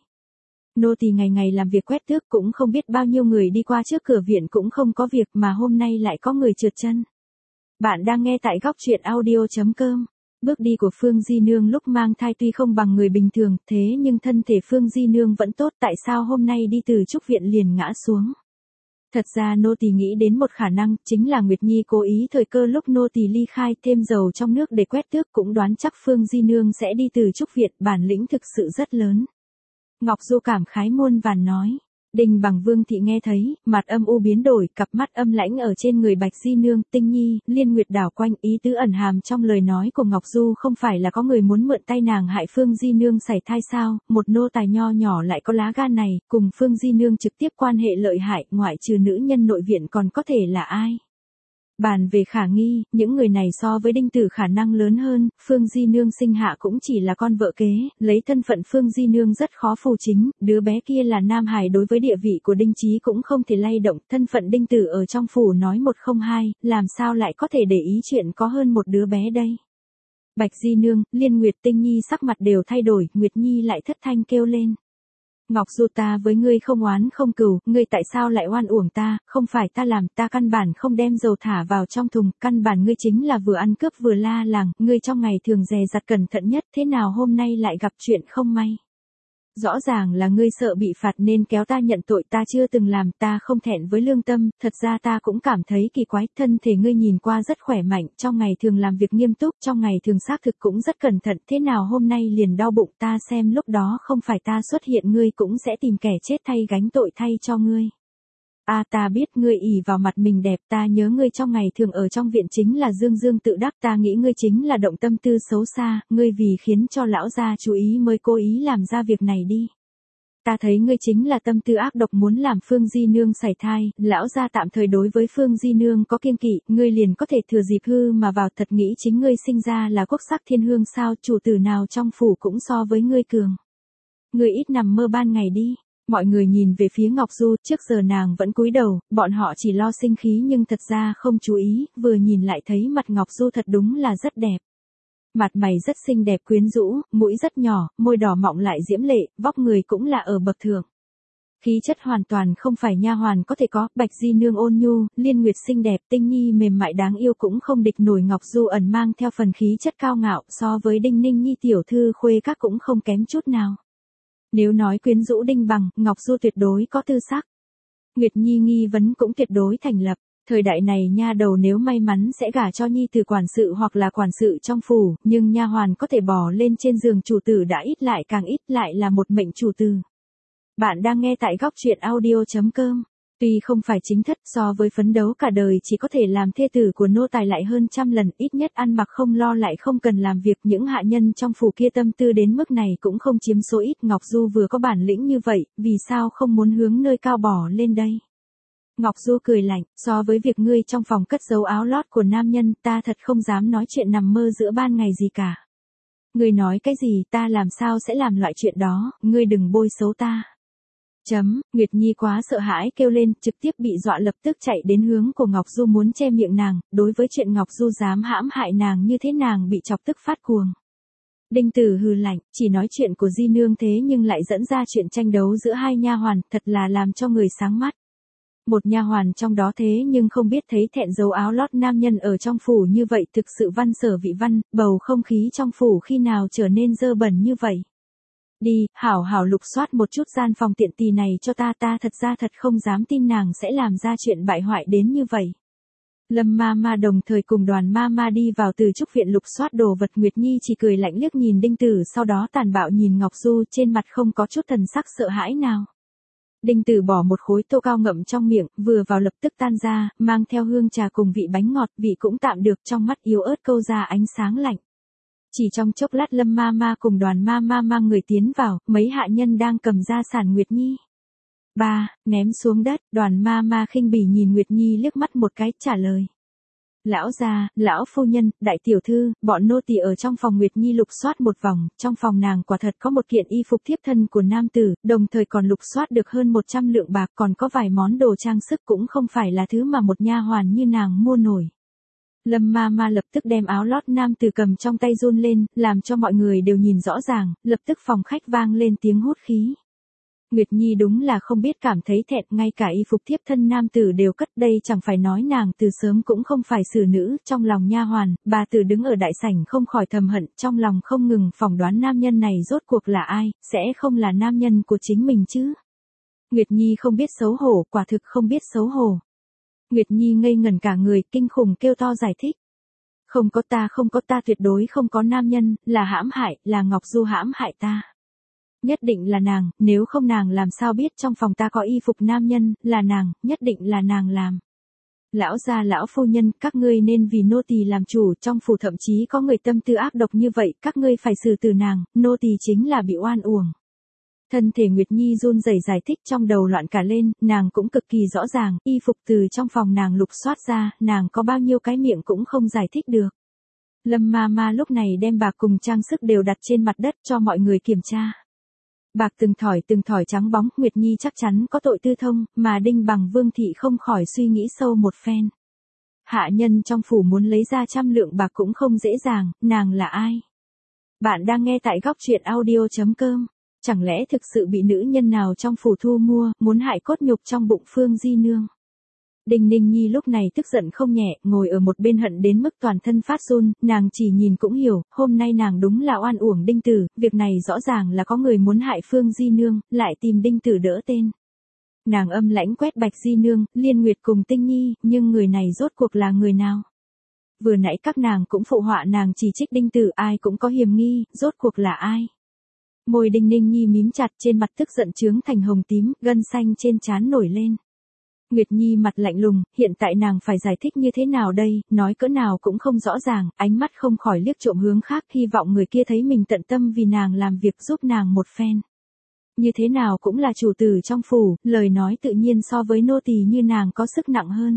Nô tỳ ngày ngày làm việc quét tước cũng không biết bao nhiêu người đi qua trước cửa viện cũng không có việc mà hôm nay lại có người trượt chân. Bạn đang nghe tại góc truyện audio.com. Bước đi của Phương Di Nương lúc mang thai tuy không bằng người bình thường, thế nhưng thân thể Phương Di Nương vẫn tốt, tại sao hôm nay đi từ Trúc Viện liền ngã xuống. Thật ra nô tỳ nghĩ đến một khả năng, chính là Nguyệt Nhi cố ý thời cơ lúc nô tỳ ly khai thêm dầu trong nước để quét tước, cũng đoán chắc Phương Di Nương sẽ đi từ Trúc Viện, bản lĩnh thực sự rất lớn. Ngọc Du cảm khái muôn vàn nói. Đình Bằng Vương thị nghe thấy, mặt âm u biến đổi, cặp mắt âm lãnh ở trên người Bạch Di Nương, Tinh Nhi, Liên Nguyệt đảo quanh, ý tứ ẩn hàm trong lời nói của Ngọc Du không phải là có người muốn mượn tay nàng hại Phương Di Nương sảy thai sao, một nô tài nho nhỏ lại có lá gan này, cùng Phương Di Nương trực tiếp quan hệ lợi hại, ngoại trừ nữ nhân nội viện còn có thể là ai. Bàn về khả nghi, những người này so với Đinh Tử khả năng lớn hơn, Phương Di Nương sinh hạ cũng chỉ là con vợ kế, lấy thân phận Phương Di Nương rất khó phù chính, đứa bé kia là nam hài đối với địa vị của Đinh Chí cũng không thể lay động, thân phận Đinh Tử ở trong phủ nói một không hai, làm sao lại có thể để ý chuyện có hơn một đứa bé đây. Bạch Di Nương, Liên Nguyệt, Tinh Nhi sắc mặt đều thay đổi, Nguyệt Nhi lại thất thanh kêu lên. Ngọc Du, ta với ngươi không oán không cừu, ngươi tại sao lại oan uổng ta, không phải ta làm, ta căn bản không đem dầu thả vào trong thùng, căn bản ngươi chính là vừa ăn cướp vừa la làng, ngươi trong ngày thường dè dặt cẩn thận nhất, thế nào hôm nay lại gặp chuyện không may. Rõ ràng là ngươi sợ bị phạt nên kéo ta nhận tội, ta chưa từng làm, ta không thẹn với lương tâm, thật ra ta cũng cảm thấy kỳ quái, thân thể ngươi nhìn qua rất khỏe mạnh, trong ngày thường làm việc nghiêm túc, trong ngày thường xác thực cũng rất cẩn thận, thế nào hôm nay liền đau bụng, ta xem lúc đó không phải ta xuất hiện ngươi cũng sẽ tìm kẻ chết thay gánh tội thay cho ngươi. A à, ta biết ngươi ỷ vào mặt mình đẹp, ta nhớ ngươi trong ngày thường ở trong viện chính là dương dương tự đắc, ta nghĩ ngươi chính là động tâm tư xấu xa, ngươi vì khiến cho lão gia chú ý mới cố ý làm ra việc này đi. Ta thấy ngươi chính là tâm tư ác độc muốn làm Phương Di Nương sảy thai, lão gia tạm thời đối với Phương Di Nương có kiêng kỵ, ngươi liền có thể thừa dịp hư mà vào, thật nghĩ chính ngươi sinh ra là quốc sắc thiên hương sao, chủ tử nào trong phủ cũng so với ngươi cường. Ngươi ít nằm mơ ban ngày đi. Mọi người nhìn về phía Ngọc Du, trước giờ nàng vẫn cúi đầu, bọn họ chỉ lo sinh khí nhưng thật ra không chú ý, vừa nhìn lại thấy mặt Ngọc Du thật đúng là rất đẹp. Mặt mày rất xinh đẹp quyến rũ, mũi rất nhỏ, môi đỏ mọng lại diễm lệ, vóc người cũng là ở bậc thượng. Khí chất hoàn toàn không phải nha hoàn có thể có, Bạch Di Nương ôn nhu, Liên Nguyệt xinh đẹp, Tinh Nhi mềm mại đáng yêu cũng không địch nổi Ngọc Du ẩn mang theo phần khí chất cao ngạo, so với Đinh Ninh Nhi tiểu thư khuê các cũng không kém chút nào. Nếu nói quyến rũ Đinh Bằng, Ngọc Du tuyệt đối có tư sắc. Nguyệt Nhi nghi vấn cũng tuyệt đối thành lập. Thời đại này nha đầu nếu may mắn sẽ gả cho nhi tử quản sự hoặc là quản sự trong phủ, nhưng nha hoàn có thể bò lên trên giường chủ tử đã ít lại càng ít, lại là một mệnh chủ tử. Bạn đang nghe tại góc truyện audio.com. Tuy không phải chính thất, so với phấn đấu cả đời chỉ có thể làm thê tử của nô tài lại hơn trăm lần, ít nhất ăn mặc không lo lại không cần làm việc, những hạ nhân trong phủ kia tâm tư đến mức này cũng không chiếm số ít. Ngọc Du vừa có bản lĩnh như vậy, vì sao không muốn hướng nơi cao bỏ lên đây? Ngọc Du cười lạnh, so với việc ngươi trong phòng cất giấu áo lót của nam nhân, ta thật không dám nói chuyện nằm mơ giữa ban ngày gì cả. Ngươi nói cái gì, ta làm sao sẽ làm loại chuyện đó, ngươi đừng bôi xấu ta. Chấm, Nguyệt Nhi quá sợ hãi kêu lên, trực tiếp bị dọa lập tức chạy đến hướng của Ngọc Du muốn che miệng nàng, đối với chuyện Ngọc Du dám hãm hại nàng như thế nàng bị chọc tức phát cuồng. Đinh Tử hừ lạnh, chỉ nói chuyện của Di Nương thế nhưng lại dẫn ra chuyện tranh đấu giữa hai nha hoàn, thật là làm cho người sáng mắt. Một nha hoàn trong đó thế nhưng không biết thấy thẹn giấu áo lót nam nhân ở trong phủ như vậy thực sự văn sở vị văn, bầu không khí trong phủ khi nào trở nên dơ bẩn như vậy. Đi, hảo hảo lục soát một chút gian phòng tiện tỳ này cho ta, ta thật ra thật không dám tin nàng sẽ làm ra chuyện bại hoại đến như vậy. Lâm ma ma đồng thời cùng đoàn ma ma đi vào từ trúc viện lục soát đồ vật. Nguyệt Nhi chỉ cười lạnh liếc nhìn Đinh Tử, sau đó tàn bạo nhìn Ngọc Du, trên mặt không có chút thần sắc sợ hãi nào. Đinh Tử bỏ một khối tô cao ngậm trong miệng, vừa vào lập tức tan ra, mang theo hương trà cùng vị bánh ngọt, vị cũng tạm được, trong mắt yếu ớt câu ra ánh sáng lạnh. Chỉ trong chốc lát Lâm ma ma cùng đoàn ma ma mang người tiến vào, mấy hạ nhân đang cầm ra sản Nguyệt Nhi. Ba, ném xuống đất, đoàn ma ma khinh bỉ nhìn Nguyệt Nhi liếc mắt một cái, trả lời. Lão gia, lão phu nhân, đại tiểu thư, bọn nô tỳ ở trong phòng Nguyệt Nhi lục soát một vòng, trong phòng nàng quả thật có một kiện y phục thiếp thân của nam tử, đồng thời còn lục soát được hơn một trăm lượng bạc, còn có vài món đồ trang sức cũng không phải là thứ mà một nha hoàn như nàng mua nổi. Lâm ma ma lập tức đem áo lót nam tử cầm trong tay run lên, làm cho mọi người đều nhìn rõ ràng, lập tức phòng khách vang lên tiếng hút khí. Nguyệt Nhi đúng là không biết cảm thấy thẹn, ngay cả y phục thiếp thân nam tử đều cất, đây chẳng phải nói nàng từ sớm cũng không phải xử nữ, trong lòng nha hoàn, bà tử đứng ở đại sảnh không khỏi thầm hận, trong lòng không ngừng phỏng đoán nam nhân này rốt cuộc là ai, sẽ không là nam nhân của chính mình chứ. Nguyệt Nhi không biết xấu hổ, quả thực không biết xấu hổ. Nguyệt Nhi ngây ngẩn cả người, kinh khủng kêu to giải thích. Không có ta, không có ta, tuyệt đối không có nam nhân, là hãm hại, là Ngọc Du hãm hại ta. Nhất định là nàng, nếu không nàng làm sao biết trong phòng ta có y phục nam nhân, là nàng, nhất định là nàng làm. Lão gia lão phu nhân, các ngươi nên vì nô tỳ làm chủ, trong phủ thậm chí có người tâm tư ác độc như vậy, các ngươi phải xử tử nàng, nô tỳ chính là bị oan uổng. Thân thể Nguyệt Nhi run rẩy giải thích, trong đầu loạn cả lên, nàng cũng cực kỳ rõ ràng, y phục từ trong phòng nàng lục soát ra, nàng có bao nhiêu cái miệng cũng không giải thích được. Lâm ma ma lúc này đem bạc cùng trang sức đều đặt trên mặt đất cho mọi người kiểm tra. Bạc từng thỏi từng thỏi trắng bóng, Nguyệt Nhi chắc chắn có tội tư thông, mà Đinh Bằng Vương thị không khỏi suy nghĩ sâu một phen. Hạ nhân trong phủ muốn lấy ra trăm lượng bạc cũng không dễ dàng, nàng là ai? Bạn đang nghe tại góc truyện audio chấm com. Chẳng lẽ thực sự bị nữ nhân nào trong phủ thu mua, muốn hại cốt nhục trong bụng Phương Di Nương? Đinh Ninh Nhi lúc này tức giận không nhẹ, ngồi ở một bên hận đến mức toàn thân phát run, nàng chỉ nhìn cũng hiểu, hôm nay nàng đúng là oan uổng Đinh Tử, việc này rõ ràng là có người muốn hại Phương Di Nương, lại tìm Đinh Tử đỡ tên. Nàng âm lãnh quét Bạch Di Nương, Liên Nguyệt cùng Tinh Nhi, nhưng người này rốt cuộc là người nào? Vừa nãy các nàng cũng phụ họa nàng chỉ trích Đinh Tử, ai cũng có hiềm nghi, rốt cuộc là ai? Môi Đinh Ninh Nhi mím chặt, trên mặt tức giận chướng thành hồng tím, gân xanh trên trán nổi lên. Nguyệt Nhi mặt lạnh lùng, hiện tại nàng phải giải thích như thế nào đây, nói cỡ nào cũng không rõ ràng, ánh mắt không khỏi liếc trộm hướng khác, hy vọng người kia thấy mình tận tâm vì nàng làm việc, giúp nàng một phen. Như thế nào cũng là chủ tử trong phủ, lời nói tự nhiên so với nô tỳ như nàng có sức nặng hơn.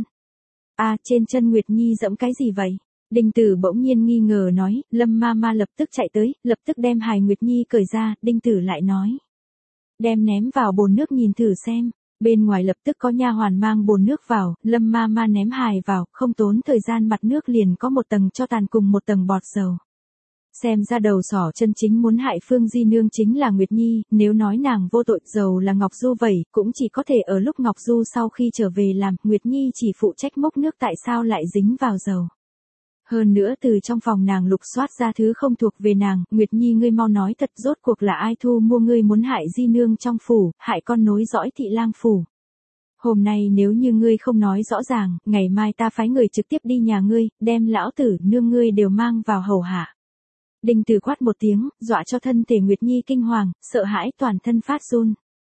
À, trên chân Nguyệt Nhi dẫm cái gì vậy? Đinh Tử bỗng nhiên nghi ngờ nói, Lâm ma ma lập tức chạy tới, lập tức đem hài Nguyệt Nhi cởi ra, Đinh Tử lại nói. Đem ném vào bồn nước nhìn thử xem. Bên ngoài lập tức có nha hoàn mang bồn nước vào, Lâm ma ma ném hài vào, không tốn thời gian mặt nước liền có một tầng cho tàn cùng một tầng bọt dầu. Xem ra đầu sỏ chân chính muốn hại Phương Di Nương chính là Nguyệt Nhi, nếu nói nàng vô tội, dầu là Ngọc Du vậy, cũng chỉ có thể ở lúc Ngọc Du sau khi trở về làm, Nguyệt Nhi chỉ phụ trách múc nước, tại sao lại dính vào dầu. Hơn nữa từ trong phòng nàng lục soát ra thứ không thuộc về nàng, Nguyệt Nhi ngươi mau nói thật, rốt cuộc là ai thu mua ngươi muốn hại Di Nương trong phủ, hại con nối dõi Thị Lang phủ. Hôm nay nếu như ngươi không nói rõ ràng, ngày mai ta phái người trực tiếp đi nhà ngươi, đem lão tử nương ngươi đều mang vào hầu hạ. Đinh Tử quát một tiếng, dọa cho thân thể Nguyệt Nhi kinh hoàng, sợ hãi toàn thân phát run.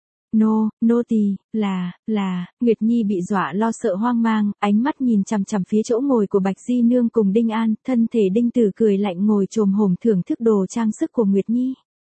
Nô, nô tỳ, là, là, Nguyệt Nhi bị dọa lo sợ hoang mang, ánh mắt nhìn chằm chằm phía chỗ ngồi của Bạch Di Nương cùng Đinh An, thân thể Đinh Tử cười lạnh ngồi chồm hổm thưởng thức đồ trang sức của Nguyệt Nhi.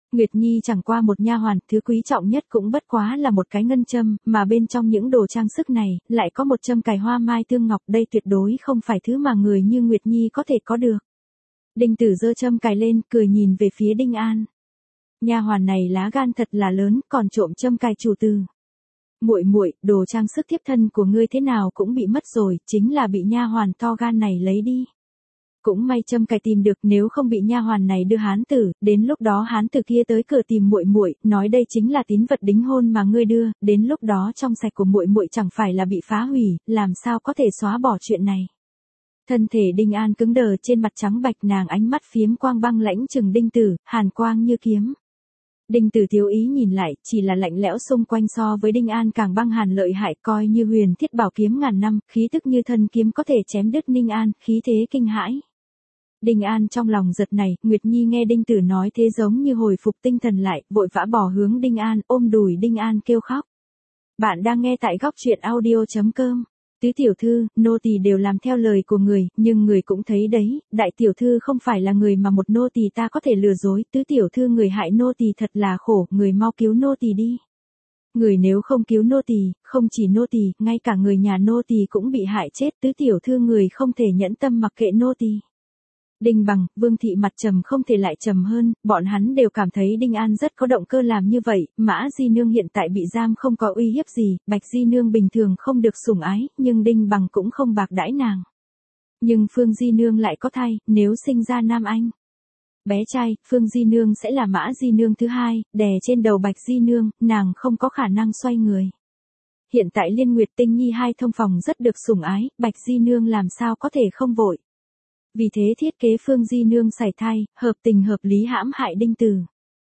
Nguyệt Nhi chẳng qua một nha hoàn, thứ quý trọng nhất cũng bất quá là một cái ngân châm, mà bên trong những đồ trang sức này, lại có một châm cài hoa mai tương ngọc, đây tuyệt đối không phải thứ mà người như Nguyệt Nhi có thể có được. Đinh Tử giơ châm cài lên, cười nhìn về phía Đinh An. Nha hoàn này lá gan thật là lớn, còn trộm châm cài chủ tử. Muội muội, đồ trang sức thiếp thân của ngươi thế nào cũng bị mất rồi, chính là bị nha hoàn to gan này lấy đi. Cũng may châm cài tìm được, nếu không bị nha hoàn này đưa hán tử, đến lúc đó hán tử kia tới cửa tìm muội muội, nói đây chính là tín vật đính hôn mà ngươi đưa, đến lúc đó trong sạch của muội muội chẳng phải là bị phá hủy, làm sao có thể xóa bỏ chuyện này. Thân thể Đinh An cứng đờ, trên mặt trắng bạch, nàng ánh mắt phiếm quang băng lãnh trừng Đinh Tử, hàn quang như kiếm. Đinh Tử thiếu ý nhìn lại, chỉ là lạnh lẽo xung quanh so với Đinh An càng băng hàn lợi hại, coi như huyền thiết bảo kiếm ngàn năm, khí tức như thân kiếm có thể chém đứt Ninh An, khí thế kinh hãi. Đinh An trong lòng giật này, Nguyệt Nhi nghe Đinh Tử nói thế giống như hồi phục tinh thần lại, vội vã bỏ hướng Đinh An, ôm đùi Đinh An kêu khóc. Bạn đang nghe tại góc truyện audio chấm com. Tứ tiểu thư, nô tỳ đều làm theo lời của người, nhưng người cũng thấy đấy, đại tiểu thư không phải là người mà một nô tỳ ta có thể lừa dối, tứ tiểu thư người hại nô tỳ thật là khổ, người mau cứu nô tỳ đi. Người nếu không cứu nô tỳ, không chỉ nô tỳ, ngay cả người nhà nô tỳ cũng bị hại chết, tứ tiểu thư người không thể nhẫn tâm mặc kệ nô tỳ. Đinh Bằng, Vương Thị mặt trầm không thể lại trầm hơn, bọn hắn đều cảm thấy Đinh An rất có động cơ làm như vậy, Mã Di Nương hiện tại bị giam không có uy hiếp gì, Bạch Di Nương bình thường không được sủng ái, nhưng Đinh Bằng cũng không bạc đãi nàng. Nhưng Phương Di Nương lại có thai, nếu sinh ra nam anh. Bé trai, Phương Di Nương sẽ là Mã Di Nương thứ hai, đè trên đầu Bạch Di Nương, nàng không có khả năng xoay người. Hiện tại Liên Nguyệt Tinh Nhi hai thông phòng rất được sủng ái, Bạch Di Nương làm sao có thể không vội. Vì thế thiết kế Phương Di Nương sảy thai, hợp tình hợp lý hãm hại Đinh Tử.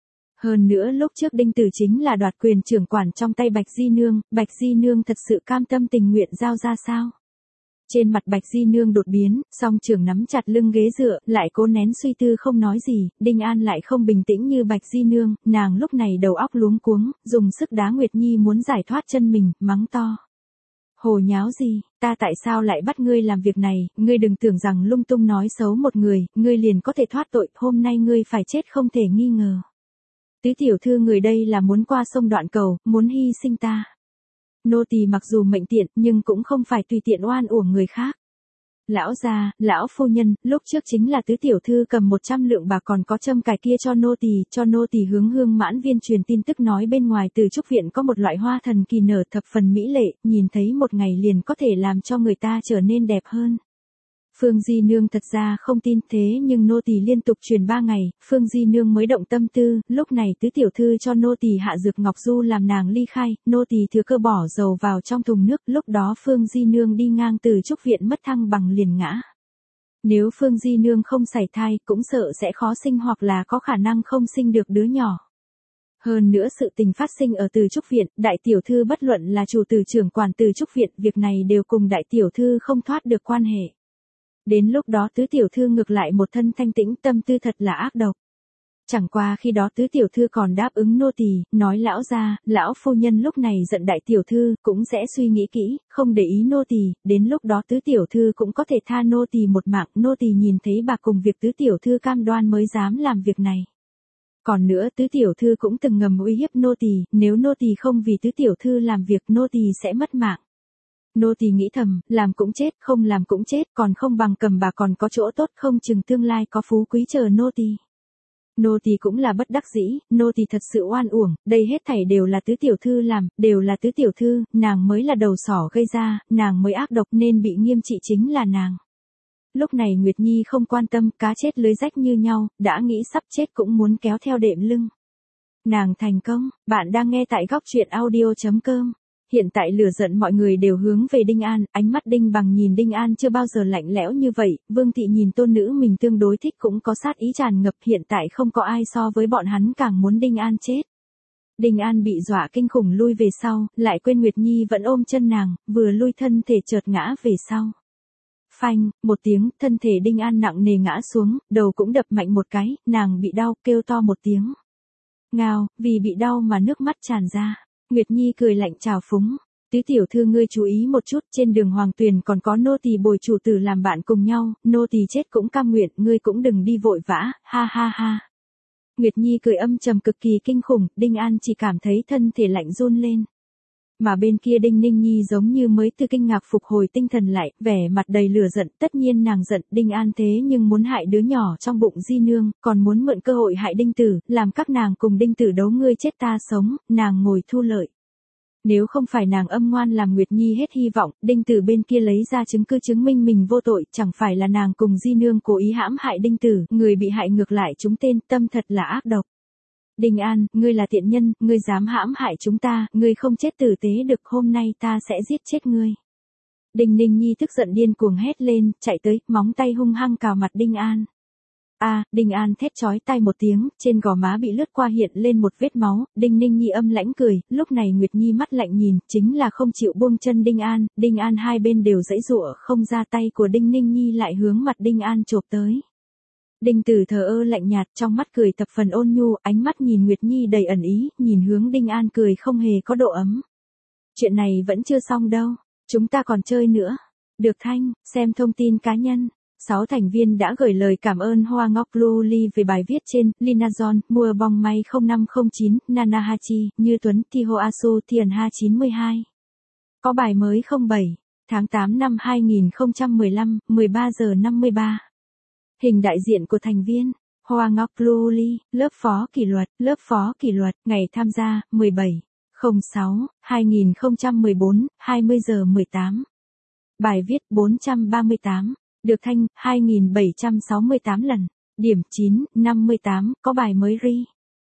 Hơn nữa lúc trước Đinh Tử chính là đoạt quyền trưởng quản trong tay Bạch Di Nương, Bạch Di Nương thật sự cam tâm tình nguyện giao ra sao? Trên mặt Bạch Di Nương đột biến, song trưởng nắm chặt lưng ghế dựa, lại cố nén suy tư không nói gì, Đinh An lại không bình tĩnh như Bạch Di Nương, nàng lúc này đầu óc luống cuống, dùng sức đá Nguyệt Nhi muốn giải thoát chân mình, mắng to. Hồ nháo gì, ta tại sao lại bắt ngươi làm việc này, ngươi đừng tưởng rằng lung tung nói xấu một người, ngươi liền có thể thoát tội, hôm nay ngươi phải chết không thể nghi ngờ. Tứ tiểu thư người đây là muốn qua sông đoạn cầu, muốn hy sinh ta. Nô tỳ mặc dù mệnh tiện, nhưng cũng không phải tùy tiện oan uổng người khác. Lão gia, lão phu nhân, lúc trước chính là tứ tiểu thư cầm một trăm lượng bạc còn có châm cài kia cho nô tỳ, cho nô tỳ hướng Hương Mãn Viên truyền tin tức nói bên ngoài Từ Trúc viện có một loại hoa thần kỳ nở thập phần mỹ lệ, nhìn thấy một ngày liền có thể làm cho người ta trở nên đẹp hơn. Phương Di Nương thật ra không tin thế nhưng nô tỳ liên tục truyền ba ngày, Phương Di Nương mới động tâm tư, lúc này tứ tiểu thư cho nô tỳ hạ dược ngọc du làm nàng ly khai, nô tỳ thừa cơ bỏ dầu vào trong thùng nước, lúc đó Phương Di Nương đi ngang Từ Trúc viện mất thăng bằng liền ngã. Nếu Phương Di Nương không sảy thai, cũng sợ sẽ khó sinh hoặc là có khả năng không sinh được đứa nhỏ. Hơn nữa sự tình phát sinh ở Từ Trúc viện, đại tiểu thư bất luận là chủ tử trưởng quản Từ Trúc viện, việc này đều cùng đại tiểu thư không thoát được quan hệ. Đến lúc đó tứ tiểu thư ngược lại một thân thanh tĩnh, tâm tư thật là ác độc. Chẳng qua khi đó tứ tiểu thư còn đáp ứng nô tỳ, nói lão gia, lão phu nhân lúc này giận đại tiểu thư, cũng sẽ suy nghĩ kỹ, không để ý nô tỳ, đến lúc đó tứ tiểu thư cũng có thể tha nô tỳ một mạng, nô tỳ nhìn thấy bà cùng việc tứ tiểu thư cam đoan mới dám làm việc này. Còn nữa tứ tiểu thư cũng từng ngầm uy hiếp nô tỳ, nếu nô tỳ không vì tứ tiểu thư làm việc nô tỳ sẽ mất mạng. Nô tỳ nghĩ thầm, làm cũng chết, không làm cũng chết, còn không bằng cầm bà còn có chỗ tốt, không chừng tương lai có phú quý chờ nô tỳ. Nô tỳ cũng là bất đắc dĩ, nô tỳ thật sự oan uổng, đây hết thảy đều là tứ tiểu thư làm, đều là tứ tiểu thư, nàng mới là đầu sỏ gây ra, nàng mới ác độc nên bị nghiêm trị chính là nàng. Lúc này Nguyệt Nhi không quan tâm, cá chết lưới rách như nhau, đã nghĩ sắp chết cũng muốn kéo theo đệm lưng. Nàng thành công, bạn đang nghe tại góc truyện audio chấm com. Hiện tại lửa giận mọi người đều hướng về Đinh An, ánh mắt Đinh Bằng nhìn Đinh An chưa bao giờ lạnh lẽo như vậy, Vương Thị nhìn tôn nữ mình tương đối thích cũng có sát ý tràn ngập, hiện tại không có ai so với bọn hắn càng muốn Đinh An chết. Đinh An bị dọa kinh khủng lui về sau, lại quên Nguyệt Nhi vẫn ôm chân nàng, vừa lui thân thể chợt ngã về sau. Phanh, một tiếng, thân thể Đinh An nặng nề ngã xuống, đầu cũng đập mạnh một cái, nàng bị đau, kêu to một tiếng. Ngao, vì bị đau mà nước mắt tràn ra. Nguyệt Nhi cười lạnh trào phúng, tứ tiểu thư ngươi chú ý một chút, trên đường Hoàng Tuyền còn có nô tỳ bồi chủ tử làm bạn cùng nhau, nô tỳ chết cũng cam nguyện, ngươi cũng đừng đi vội vã, ha ha ha. Nguyệt Nhi cười âm trầm cực kỳ kinh khủng, Đinh An chỉ cảm thấy thân thể lạnh run lên. Mà bên kia Đinh Ninh Nhi giống như mới từ kinh ngạc phục hồi tinh thần lại, vẻ mặt đầy lửa giận, tất nhiên nàng giận Đinh An thế nhưng muốn hại đứa nhỏ trong bụng Di Nương, còn muốn mượn cơ hội hại Đinh Tử, làm các nàng cùng Đinh Tử đấu ngươi chết ta sống, nàng ngồi thu lợi. Nếu không phải nàng âm ngoan làm Nguyệt Nhi hết hy vọng, Đinh Tử bên kia lấy ra chứng cứ chứng minh mình vô tội, chẳng phải là nàng cùng Di Nương cố ý hãm hại Đinh Tử, người bị hại ngược lại chúng tên, tâm thật là ác độc. Đinh An, ngươi là tiện nhân, ngươi dám hãm hại chúng ta, ngươi không chết tử tế được, hôm nay ta sẽ giết chết ngươi. Đinh Ninh Nhi tức giận điên cuồng hét lên, chạy tới, móng tay hung hăng cào mặt Đinh An. A, à, Đinh An thét chói tai một tiếng, trên gò má bị lướt qua hiện lên một vết máu, Đinh Ninh Nhi âm lãnh cười, lúc này Nguyệt Nhi mắt lạnh nhìn, chính là không chịu buông chân Đinh An, Đinh An hai bên đều giãy giụa, không ra tay của Đinh Ninh Nhi lại hướng mặt Đinh An chộp tới. Đinh Tử thờ ơ lạnh nhạt, trong mắt cười thập phần ôn nhu, ánh mắt nhìn Nguyệt Nhi đầy ẩn ý, nhìn hướng Đinh An cười không hề có độ ấm. Chuyện này vẫn chưa xong đâu, chúng ta còn chơi nữa. Được Thanh, xem thông tin cá nhân. Sáu thành viên đã gửi lời cảm ơn Hoa Ngọc Luli về bài viết trên, Linazon, Mua Bong May không năm không chín, Nana Hachi, Như Tuấn, Thiho Asu, Thiền Ha chín mươi hai. Có bài mới không bảy, tháng tám năm hai nghìn không trăm mười lăm, mười ba giờ năm mươi ba. Hình đại diện của thành viên, Hoa Ngọc Luli, lớp phó kỷ luật, lớp phó kỷ luật, ngày tham gia, mười bảy, không sáu, hai nghìn không trăm mười bốn, hai mươi giờ mười tám. Bài viết bốn trăm ba mươi tám. Được Thanh, hai nghìn bảy trăm sáu mươi tám lần. Điểm chín, năm mươi tám, có bài mới ri.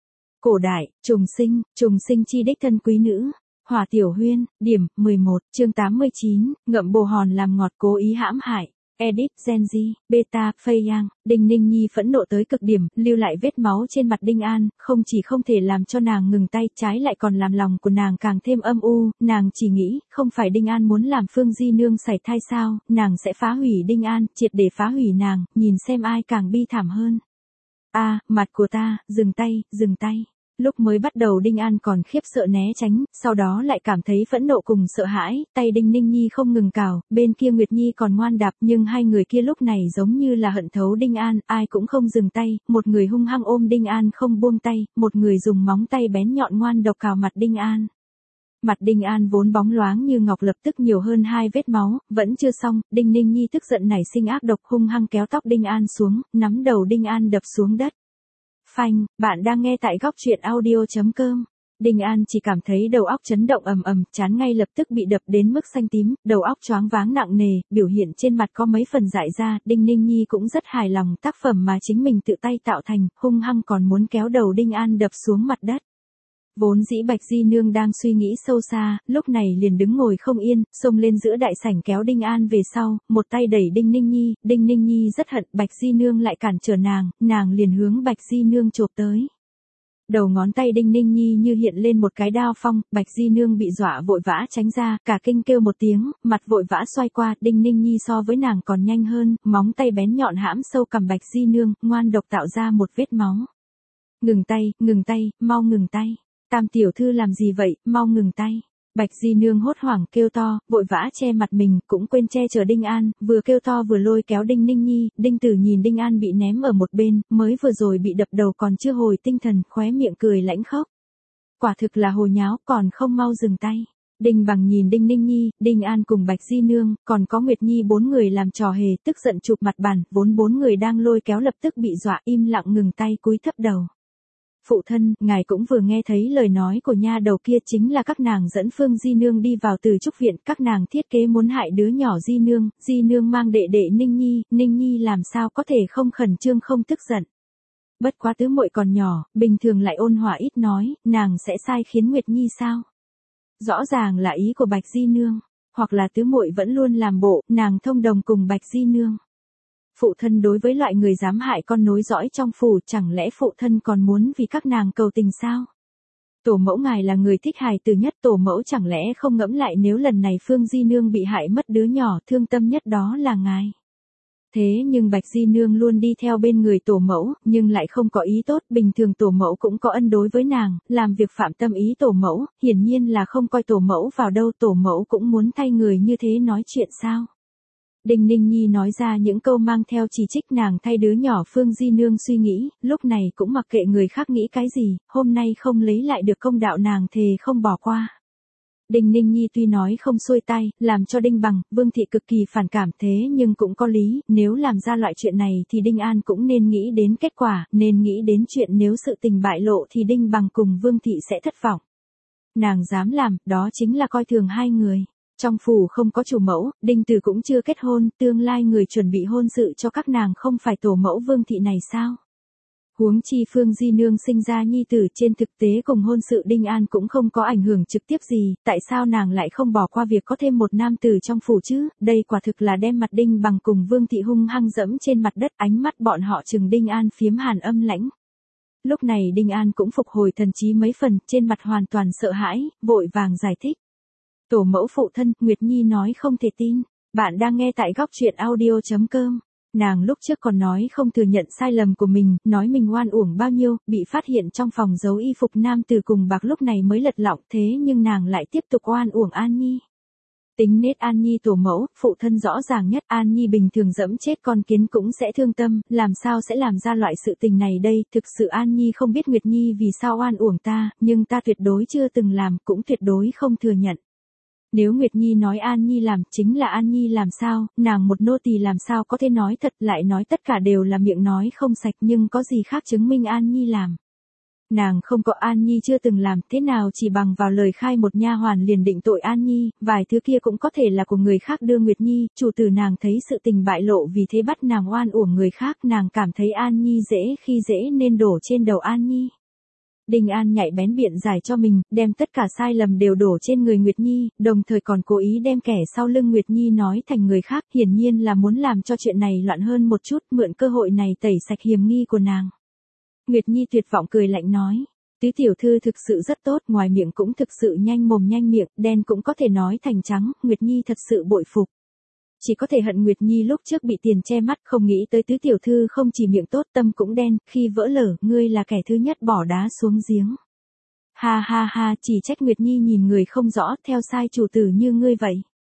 Cổ đại, trùng sinh, trùng sinh chi đích thân quý nữ. Hỏa Tiểu Huyên, điểm, mười một, chương tám mươi chín, ngậm bồ hòn làm ngọt cố ý hãm hại. Edit, Genji, Beta, Fei Yang, Đinh Ninh Nhi phẫn nộ tới cực điểm, lưu lại vết máu trên mặt Đinh An, không chỉ không thể làm cho nàng ngừng tay, trái lại còn làm lòng của nàng càng thêm âm u, nàng chỉ nghĩ, không phải Đinh An muốn làm Phương Di Nương sảy thai sao, nàng sẽ phá hủy Đinh An, triệt để phá hủy nàng, nhìn xem ai càng bi thảm hơn. A, à, mặt của ta, dừng tay, dừng tay. Lúc mới bắt đầu Đinh An còn khiếp sợ né tránh, sau đó lại cảm thấy phẫn nộ cùng sợ hãi, tay Đinh Ninh Nhi không ngừng cào, bên kia Nguyệt Nhi còn ngoan đạp, nhưng hai người kia lúc này giống như là hận thấu Đinh An, ai cũng không dừng tay, một người hung hăng ôm Đinh An không buông tay, một người dùng móng tay bén nhọn ngoan độc cào mặt Đinh An. Mặt Đinh An vốn bóng loáng như ngọc lập tức nhiều hơn hai vết máu, vẫn chưa xong, Đinh Ninh Nhi tức giận nảy sinh ác độc hung hăng kéo tóc Đinh An xuống, nắm đầu Đinh An đập xuống đất. Phanh, bạn đang nghe tại góc truyện audio.com. Đinh An chỉ cảm thấy đầu óc chấn động ầm ầm, trán ngay lập tức bị đập đến mức xanh tím, đầu óc choáng váng nặng nề, biểu hiện trên mặt có mấy phần dại ra, Đinh Ninh Nhi cũng rất hài lòng tác phẩm mà chính mình tự tay tạo thành, hung hăng còn muốn kéo đầu Đinh An đập xuống mặt đất. Vốn dĩ Bạch Di Nương đang suy nghĩ sâu xa, lúc này liền đứng ngồi không yên, xông lên giữa đại sảnh kéo Đinh An về sau, một tay đẩy Đinh Ninh Nhi, Đinh Ninh Nhi rất hận, Bạch Di Nương lại cản trở nàng, nàng liền hướng Bạch Di Nương chộp tới. Đầu ngón tay Đinh Ninh Nhi như hiện lên một cái đao phong, Bạch Di Nương bị dọa vội vã tránh ra, cả kinh kêu một tiếng, mặt vội vã xoay qua, Đinh Ninh Nhi so với nàng còn nhanh hơn, móng tay bén nhọn hãm sâu cằm Bạch Di Nương, ngoan độc tạo ra một vết máu. Ngừng tay, ngừng tay, mau ngừng tay. Tam tiểu thư làm gì vậy, mau ngừng tay. Bạch Di Nương hốt hoảng kêu to, vội vã che mặt mình, cũng quên che chở Đinh An, vừa kêu to vừa lôi kéo Đinh Ninh Nhi, Đinh Tử nhìn Đinh An bị ném ở một bên, mới vừa rồi bị đập đầu còn chưa hồi tinh thần, khóe miệng cười lãnh khốc. Quả thực là hồ nháo, còn không mau dừng tay. Đinh Bằng nhìn Đinh Ninh Nhi, Đinh An cùng Bạch Di Nương, còn có Nguyệt Nhi bốn người làm trò hề, tức giận chụp mặt bàn, vốn bốn người đang lôi kéo lập tức bị dọa im lặng ngừng tay cúi thấp đầu. Phụ thân, ngài cũng vừa nghe thấy lời nói của nha đầu kia, chính là các nàng dẫn Phương Di Nương đi vào Từ Trúc viện, các nàng thiết kế muốn hại đứa nhỏ Di Nương, Di Nương mang đệ đệ Ninh Nhi, Ninh Nhi làm sao có thể không khẩn trương không tức giận. Bất quá tứ muội còn nhỏ, bình thường lại ôn hòa ít nói, nàng sẽ sai khiến Nguyệt Nhi sao? Rõ ràng là ý của Bạch Di Nương, hoặc là tứ muội vẫn luôn làm bộ, nàng thông đồng cùng Bạch Di Nương. Phụ thân đối với loại người dám hại con nối dõi trong phủ, chẳng lẽ phụ thân còn muốn vì các nàng cầu tình sao? Tổ mẫu ngài là người thích hài từ nhất, tổ mẫu chẳng lẽ không ngẫm lại nếu lần này Phương Di Nương bị hại mất đứa nhỏ thương tâm nhất đó là ngài. Thế nhưng Bạch Di Nương luôn đi theo bên người tổ mẫu, nhưng lại không có ý tốt, bình thường tổ mẫu cũng có ân đối với nàng, làm việc phạm tâm ý tổ mẫu, hiển nhiên là không coi tổ mẫu vào đâu, tổ mẫu cũng muốn thay người như thế nói chuyện sao? Đinh Ninh Nhi nói ra những câu mang theo chỉ trích nàng thay đứa nhỏ Phương Di Nương suy nghĩ, lúc này cũng mặc kệ người khác nghĩ cái gì, hôm nay không lấy lại được công đạo nàng thề không bỏ qua. Đinh Ninh Nhi tuy nói không xuôi tay, làm cho Đinh Bằng, Vương Thị cực kỳ phản cảm thế nhưng cũng có lý, nếu làm ra loại chuyện này thì Đinh An cũng nên nghĩ đến kết quả, nên nghĩ đến chuyện nếu sự tình bại lộ thì Đinh Bằng cùng Vương Thị sẽ thất vọng. Nàng dám làm, đó chính là coi thường hai người. Trong phủ không có chủ mẫu, Đinh Từ cũng chưa kết hôn, tương lai người chuẩn bị hôn sự cho các nàng không phải tổ mẫu Vương Thị này sao? Huống chi Phương Di Nương sinh ra nhi tử trên thực tế cùng hôn sự Đinh An cũng không có ảnh hưởng trực tiếp gì, tại sao nàng lại không bỏ qua việc có thêm một nam tử trong phủ chứ, đây quả thực là đem mặt Đinh Bằng cùng Vương Thị hung hăng dẫm trên mặt đất, ánh mắt bọn họ chừng Đinh An phiếm hàn âm lãnh. Lúc này Đinh An cũng phục hồi thần trí mấy phần, trên mặt hoàn toàn sợ hãi, vội vàng giải thích. Tổ mẫu phụ thân, Nguyệt Nhi nói không thể tin, bạn đang nghe tại góc truyện audio chấm com. Nàng lúc trước còn nói không thừa nhận sai lầm của mình, nói mình oan uổng bao nhiêu, bị phát hiện trong phòng giấu y phục nam tử cùng bạc lúc này mới lật lọng, thế nhưng nàng lại tiếp tục oan uổng An Nhi. Tính nết An Nhi tổ mẫu, phụ thân rõ ràng nhất, An Nhi bình thường dẫm chết con kiến cũng sẽ thương tâm, làm sao sẽ làm ra loại sự tình này đây, thực sự An Nhi không biết Nguyệt Nhi vì sao oan uổng ta, nhưng ta tuyệt đối chưa từng làm, cũng tuyệt đối không thừa nhận. Nếu Nguyệt Nhi nói An Nhi làm, chính là An Nhi làm sao, nàng một nô tỳ làm sao có thể nói thật, lại nói tất cả đều là miệng nói không sạch, nhưng có gì khác chứng minh An Nhi làm. Nàng không có, An Nhi chưa từng làm, thế nào chỉ bằng vào lời khai một nha hoàn liền định tội An Nhi, vài thứ kia cũng có thể là của người khác đưa Nguyệt Nhi, chủ tử nàng thấy sự tình bại lộ vì thế bắt nàng oan uổng người khác, nàng cảm thấy An Nhi dễ khi dễ nên đổ trên đầu An Nhi. Đinh An nhạy bén biện giải cho mình, đem tất cả sai lầm đều đổ trên người Nguyệt Nhi, đồng thời còn cố ý đem kẻ sau lưng Nguyệt Nhi nói thành người khác, hiển nhiên là muốn làm cho chuyện này loạn hơn một chút, mượn cơ hội này tẩy sạch hiềm nghi của nàng. Nguyệt Nhi tuyệt vọng cười lạnh nói, tứ tiểu thư thực sự rất tốt, ngoài miệng cũng thực sự nhanh mồm nhanh miệng, đen cũng có thể nói thành trắng, Nguyệt Nhi thật sự bội phục. Chỉ có thể hận Nguyệt Nhi lúc trước bị tiền che mắt, không nghĩ tới tứ tiểu thư không chỉ miệng tốt tâm cũng đen, khi vỡ lở, ngươi là kẻ thứ nhất bỏ đá xuống giếng. Ha ha ha, chỉ trách Nguyệt Nhi nhìn người không rõ, theo sai chủ tử như ngươi vậy.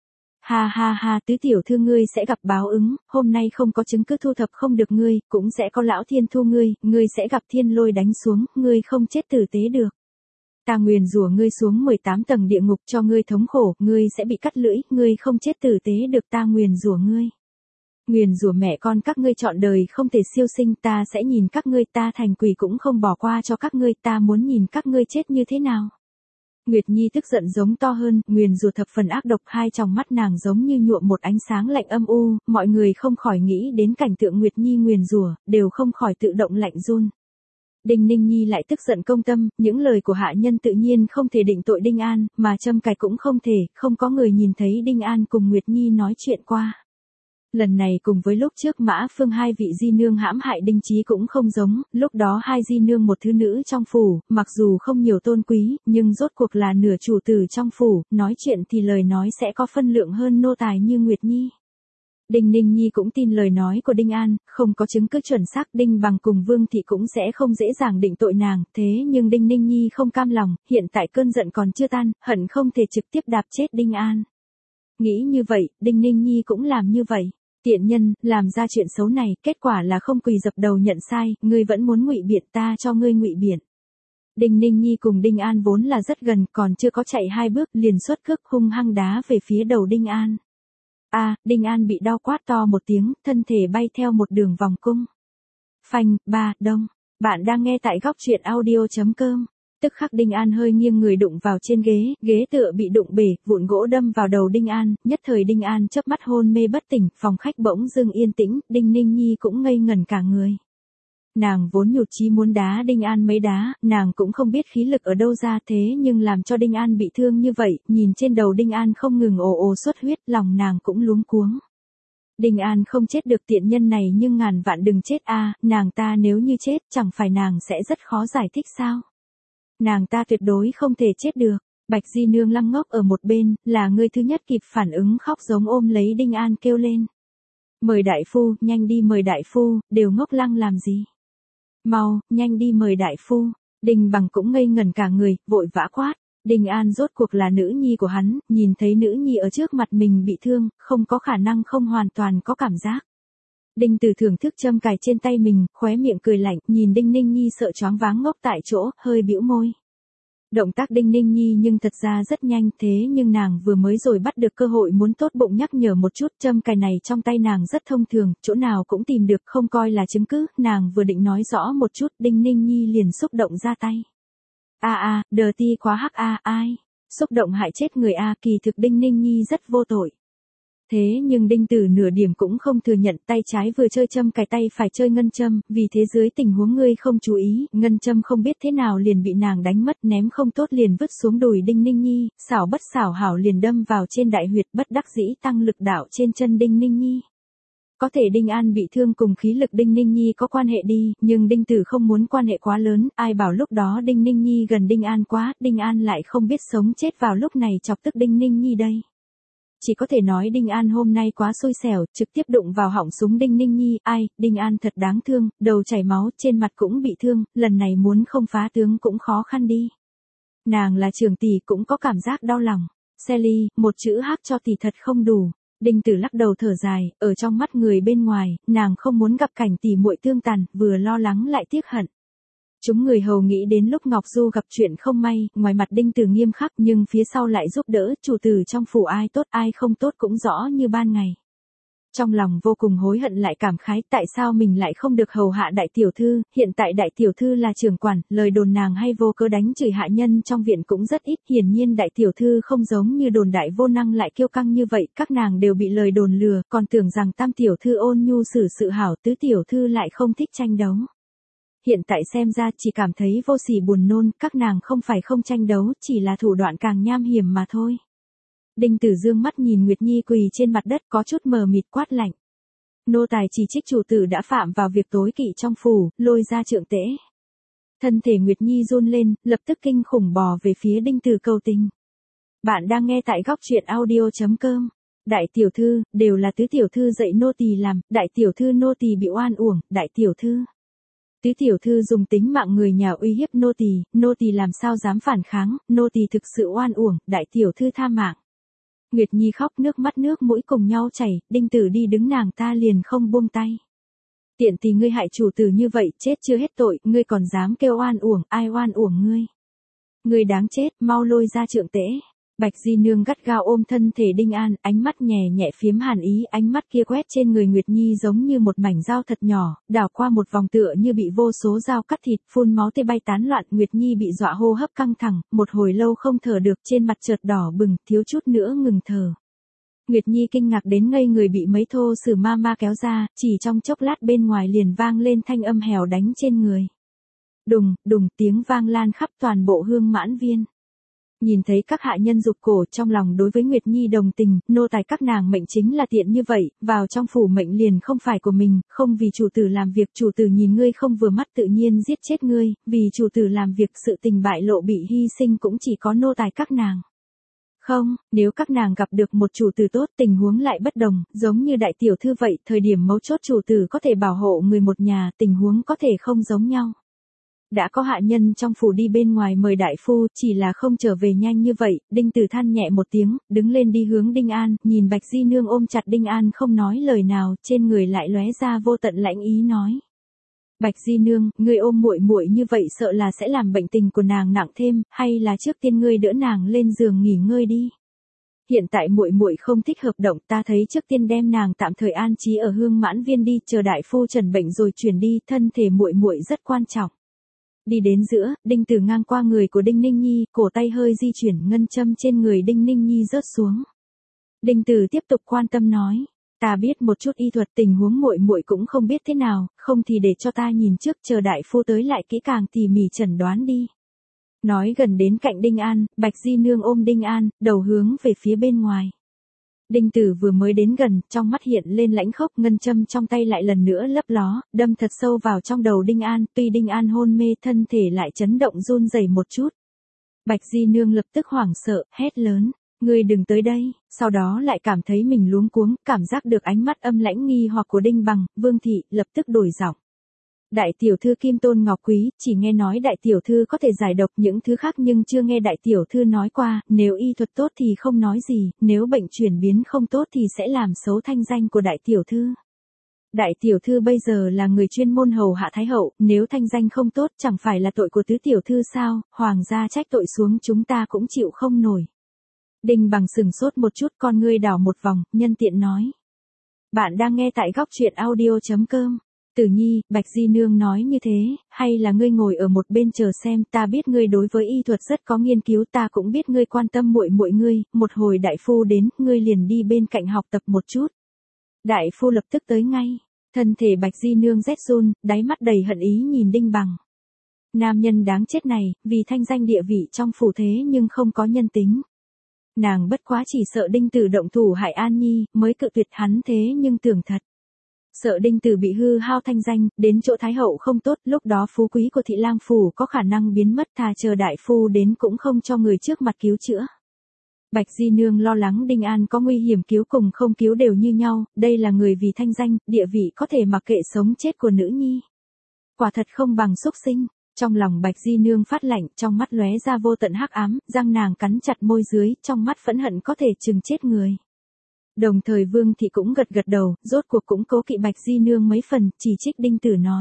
Ha ha ha, tứ tiểu thư ngươi sẽ gặp báo ứng, hôm nay không có chứng cứ thu thập không được ngươi, cũng sẽ có lão thiên thu ngươi, ngươi sẽ gặp thiên lôi đánh xuống, ngươi không chết tử tế được. Ta nguyền rủa ngươi xuống mười tám tầng địa ngục cho ngươi thống khổ, ngươi sẽ bị cắt lưỡi, ngươi không chết tử tế được, ta nguyền rủa ngươi. Nguyền rủa mẹ con các ngươi trọn đời không thể siêu sinh, ta sẽ nhìn các ngươi, ta thành quỷ cũng không bỏ qua cho các ngươi, ta muốn nhìn các ngươi chết như thế nào. Nguyệt Nhi tức giận giống to hơn, nguyền rủa thập phần ác độc, hai tròng mắt nàng giống như nhuộm một ánh sáng lạnh âm u, mọi người không khỏi nghĩ đến cảnh tượng Nguyệt Nhi nguyền rủa, đều không khỏi tự động lạnh run. Đinh Ninh Nhi lại tức giận công tâm, những lời của hạ nhân tự nhiên không thể định tội Đinh An, mà châm cài cũng không thể, không có người nhìn thấy Đinh An cùng Nguyệt Nhi nói chuyện qua. Lần này cùng với lúc trước Mã Phương hai vị di nương hãm hại Đinh Chí cũng không giống, lúc đó hai di nương một thứ nữ trong phủ, mặc dù không nhiều tôn quý, nhưng rốt cuộc là nửa chủ tử trong phủ, nói chuyện thì lời nói sẽ có phân lượng hơn nô tài như Nguyệt Nhi. Đinh Ninh Nhi cũng tin lời nói của Đinh An, không có chứng cứ chuẩn xác, Đinh Bằng cùng Vương Thị cũng sẽ không dễ dàng định tội nàng, thế nhưng Đinh Ninh Nhi không cam lòng, hiện tại cơn giận còn chưa tan, hận không thể trực tiếp đạp chết Đinh An. Nghĩ như vậy, Đinh Ninh Nhi cũng làm như vậy. Tiện nhân, làm ra chuyện xấu này, kết quả là không quỳ dập đầu nhận sai, ngươi vẫn muốn ngụy biện, ta cho ngươi ngụy biện. Đinh Ninh Nhi cùng Đinh An vốn là rất gần, còn chưa có chạy hai bước, liền xuất cước hung hăng đá về phía đầu Đinh An. A, à, Đinh An bị đau quát to một tiếng, thân thể bay theo một đường vòng cung. Phanh, ba, đông. Bạn đang nghe tại góc truyện audio chấm com. Tức khắc Đinh An hơi nghiêng người đụng vào trên ghế, ghế tựa bị đụng bể, vụn gỗ đâm vào đầu Đinh An, nhất thời Đinh An chớp mắt hôn mê bất tỉnh, phòng khách bỗng dưng yên tĩnh, Đinh Ninh Nhi cũng ngây ngẩn cả người. Nàng vốn nhụt chí muốn đá Đinh An mấy đá, nàng cũng không biết khí lực ở đâu ra thế nhưng làm cho Đinh An bị thương như vậy, nhìn trên đầu Đinh An không ngừng ồ ồ xuất huyết, lòng nàng cũng luống cuống. Đinh An không chết được tiện nhân này nhưng ngàn vạn đừng chết a, nàng ta nếu như chết chẳng phải nàng sẽ rất khó giải thích sao. Nàng ta tuyệt đối không thể chết được. Bạch Di Nương lăng ngốc ở một bên, là người thứ nhất kịp phản ứng khóc giống ôm lấy Đinh An kêu lên. Mời đại phu, nhanh đi mời đại phu, đều ngốc lăng làm gì. Mau, nhanh đi mời đại phu. Đinh Bằng cũng ngây ngẩn cả người, vội vã quát. Đinh An rốt cuộc là nữ nhi của hắn, nhìn thấy nữ nhi ở trước mặt mình bị thương, không có khả năng không hoàn toàn có cảm giác. Đinh Tử thưởng thức châm cài trên tay mình, khóe miệng cười lạnh, nhìn Đinh Ninh Nhi sợ choáng váng ngốc tại chỗ, hơi bĩu môi. Động tác Đinh Ninh Nhi nhưng thật ra rất nhanh, thế nhưng nàng vừa mới rồi bắt được cơ hội muốn tốt bụng nhắc nhở một chút, châm cài này trong tay nàng rất thông thường, chỗ nào cũng tìm được, không coi là chứng cứ, nàng vừa định nói rõ một chút, Đinh Ninh Nhi liền xúc động ra tay. A a, đờ ti quá hắc a, ai? Xúc động hại chết người a, kỳ thực Đinh Ninh Nhi rất vô tội. Thế nhưng Đinh Tử nửa điểm cũng không thừa nhận, tay trái vừa chơi châm cài tay phải chơi ngân châm, vì thế dưới tình huống ngươi không chú ý, ngân châm không biết thế nào liền bị nàng đánh mất, ném không tốt liền vứt xuống đùi Đinh Ninh Nhi, xảo bất xảo hảo liền đâm vào trên đại huyệt, bất đắc dĩ tăng lực đạo trên chân Đinh Ninh Nhi. Có thể Đinh An bị thương cùng khí lực Đinh Ninh Nhi có quan hệ đi, nhưng Đinh Tử không muốn quan hệ quá lớn, ai bảo lúc đó Đinh Ninh Nhi gần Đinh An quá, Đinh An lại không biết sống chết vào lúc này chọc tức Đinh Ninh Nhi đây. Chỉ có thể nói Đinh An hôm nay quá xui xẻo, trực tiếp đụng vào họng súng Đinh Ninh Nhi, ai, Đinh An thật đáng thương, đầu chảy máu, trên mặt cũng bị thương, lần này muốn không phá tướng cũng khó khăn đi. Nàng là trưởng tỷ cũng có cảm giác đau lòng. Sally, một chữ hát cho tỷ thật không đủ. Đinh Tử lắc đầu thở dài, ở trong mắt người bên ngoài, nàng không muốn gặp cảnh tỷ muội tương tàn, vừa lo lắng lại tiếc hận. Chúng người hầu nghĩ đến lúc Ngọc Du gặp chuyện không may, ngoài mặt Đinh Tử nghiêm khắc nhưng phía sau lại giúp đỡ, chủ tử trong phủ ai tốt ai không tốt cũng rõ như ban ngày. Trong lòng vô cùng hối hận lại cảm khái, tại sao mình lại không được hầu hạ đại tiểu thư, hiện tại đại tiểu thư là trưởng quản, lời đồn nàng hay vô cớ đánh chửi hạ nhân trong viện cũng rất ít, hiển nhiên đại tiểu thư không giống như đồn đại vô năng lại kiêu căng như vậy, các nàng đều bị lời đồn lừa, còn tưởng rằng tam tiểu thư ôn nhu xử sự hảo, tứ tiểu thư lại không thích tranh đấu. Hiện tại xem ra chỉ cảm thấy vô sỉ buồn nôn, các nàng không phải không tranh đấu, chỉ là thủ đoạn càng nham hiểm mà thôi. Đinh Tử dương mắt nhìn Nguyệt Nhi quỳ trên mặt đất có chút mờ mịt quát lạnh. Nô tài chỉ trích chủ tử đã phạm vào việc tối kỵ trong phủ, lôi ra trượng tễ. Thân thể Nguyệt Nhi run lên, lập tức kinh khủng bò về phía Đinh Tử cầu tình. Bạn đang nghe tại góc truyện audio chấm com. Đại tiểu thư, đều là tứ tiểu thư dạy nô tỳ làm, đại tiểu thư nô tỳ bị oan uổng, đại tiểu thư. Tứ tiểu thư dùng tính mạng người nhà uy hiếp nô tỳ, nô tỳ làm sao dám phản kháng, nô tỳ thực sự oan uổng, đại tiểu thư tha mạng. Nguyệt Nhi khóc nước mắt nước mũi cùng nhau chảy, Đinh Tử đi đứng nàng ta liền không buông tay. Tiện thì ngươi hại chủ tử như vậy, chết chưa hết tội, ngươi còn dám kêu oan uổng, ai oan uổng ngươi. Ngươi đáng chết, mau lôi ra trượng tễ. Bạch Di Nương gắt gao ôm thân thể Đinh An, ánh mắt nhẹ nhẹ phiếm hàn ý, ánh mắt kia quét trên người Nguyệt Nhi giống như một mảnh dao thật nhỏ, đảo qua một vòng tựa như bị vô số dao cắt thịt, phun máu tê bay tán loạn, Nguyệt Nhi bị dọa hô hấp căng thẳng, một hồi lâu không thở được, trên mặt chợt đỏ bừng, thiếu chút nữa ngừng thở. Nguyệt Nhi kinh ngạc đến ngây người bị mấy thô sử ma ma kéo ra, chỉ trong chốc lát bên ngoài liền vang lên thanh âm hèo đánh trên người. Đùng, đùng tiếng vang lan khắp toàn bộ Hương Mãn Viên. Nhìn thấy các hạ nhân rụt cổ trong lòng đối với Nguyệt Nhi đồng tình, nô tài các nàng mệnh chính là tiện như vậy, vào trong phủ mệnh liền không phải của mình, không vì chủ tử làm việc chủ tử nhìn ngươi không vừa mắt tự nhiên giết chết ngươi, vì chủ tử làm việc sự tình bại lộ bị hy sinh cũng chỉ có nô tài các nàng. Không, nếu các nàng gặp được một chủ tử tốt tình huống lại bất đồng, giống như đại tiểu thư vậy, thời điểm mấu chốt chủ tử có thể bảo hộ người một nhà, tình huống có thể không giống nhau. Đã có hạ nhân trong phủ đi bên ngoài mời đại phu, chỉ là không trở về nhanh như vậy, Đinh Tử than nhẹ một tiếng, đứng lên đi hướng Đinh An, nhìn Bạch Di Nương ôm chặt Đinh An không nói lời nào, trên người lại lóe ra vô tận lãnh ý nói. Bạch Di Nương, ngươi ôm muội muội như vậy sợ là sẽ làm bệnh tình của nàng nặng thêm, hay là trước tiên ngươi đỡ nàng lên giường nghỉ ngơi đi. Hiện tại muội muội không thích hợp động, ta thấy trước tiên đem nàng tạm thời an trí ở Hương Mãn Viên đi, chờ đại phu trần bệnh rồi chuyển đi, thân thể muội muội rất quan trọng. Đi đến giữa, Đinh Tử ngang qua người của Đinh Ninh Nhi, cổ tay hơi di chuyển, ngân châm trên người Đinh Ninh Nhi rớt xuống. Đinh Tử tiếp tục quan tâm nói, ta biết một chút y thuật, tình huống muội muội cũng không biết thế nào, không thì để cho ta nhìn trước, chờ đại phu tới lại kỹ càng tỉ mỉ chẩn đoán đi. Nói gần đến cạnh Đinh An, Bạch Di Nương ôm Đinh An, đầu hướng về phía bên ngoài. Đinh Tử vừa mới đến gần, trong mắt hiện lên lãnh khốc, ngân châm trong tay lại lần nữa lấp ló, đâm thật sâu vào trong đầu Đinh An, tuy Đinh An hôn mê thân thể lại chấn động run rẩy một chút. Bạch Di Nương lập tức hoảng sợ, hét lớn, ngươi đừng tới đây, sau đó lại cảm thấy mình luống cuống, cảm giác được ánh mắt âm lãnh nghi hoặc của Đinh Bằng, Vương Thị, lập tức đổi giọng. Đại tiểu thư Kim Tôn Ngọc Quý, chỉ nghe nói đại tiểu thư có thể giải độc những thứ khác nhưng chưa nghe đại tiểu thư nói qua, nếu y thuật tốt thì không nói gì, nếu bệnh chuyển biến không tốt thì sẽ làm xấu thanh danh của đại tiểu thư. Đại tiểu thư bây giờ là người chuyên môn hầu hạ thái hậu, nếu thanh danh không tốt chẳng phải là tội của tứ tiểu thư sao, hoàng gia trách tội xuống chúng ta cũng chịu không nổi. Đinh Bằng sừng sốt một chút, con ngươi đảo một vòng, nhân tiện nói. Bạn đang nghe tại góc truyện audio.com. Tử Nhi, Bạch Di Nương nói như thế, hay là ngươi ngồi ở một bên chờ xem, ta biết ngươi đối với y thuật rất có nghiên cứu, ta cũng biết ngươi quan tâm muội muội ngươi, một hồi đại phu đến, ngươi liền đi bên cạnh học tập một chút. Đại phu lập tức tới ngay, thân thể Bạch Di Nương rét run, đáy mắt đầy hận ý nhìn Đinh Bằng. Nam nhân đáng chết này, vì thanh danh địa vị trong phủ thế nhưng không có nhân tính. Nàng bất quá chỉ sợ Đinh Tử động thủ hại An Nhi, mới cự tuyệt hắn thế nhưng tưởng thật. Sợ Đinh Tử bị hư hao thanh danh, đến chỗ Thái Hậu không tốt, lúc đó phú quý của thị lang phủ có khả năng biến mất, thà chờ đại phu đến cũng không cho người trước mặt cứu chữa. Bạch Di Nương lo lắng Đinh An có nguy hiểm, cứu cùng không cứu đều như nhau, đây là người vì thanh danh, địa vị có thể mặc kệ sống chết của nữ nhi. Quả thật không bằng xúc sinh. Trong lòng Bạch Di Nương phát lạnh, trong mắt lóe ra vô tận hắc ám, răng nàng cắn chặt môi dưới, trong mắt phẫn hận có thể chừng chết người. Đồng thời Vương thị cũng gật gật đầu, rốt cuộc cũng cố kỵ Bạch Di Nương mấy phần, chỉ trích Đinh Tử nói.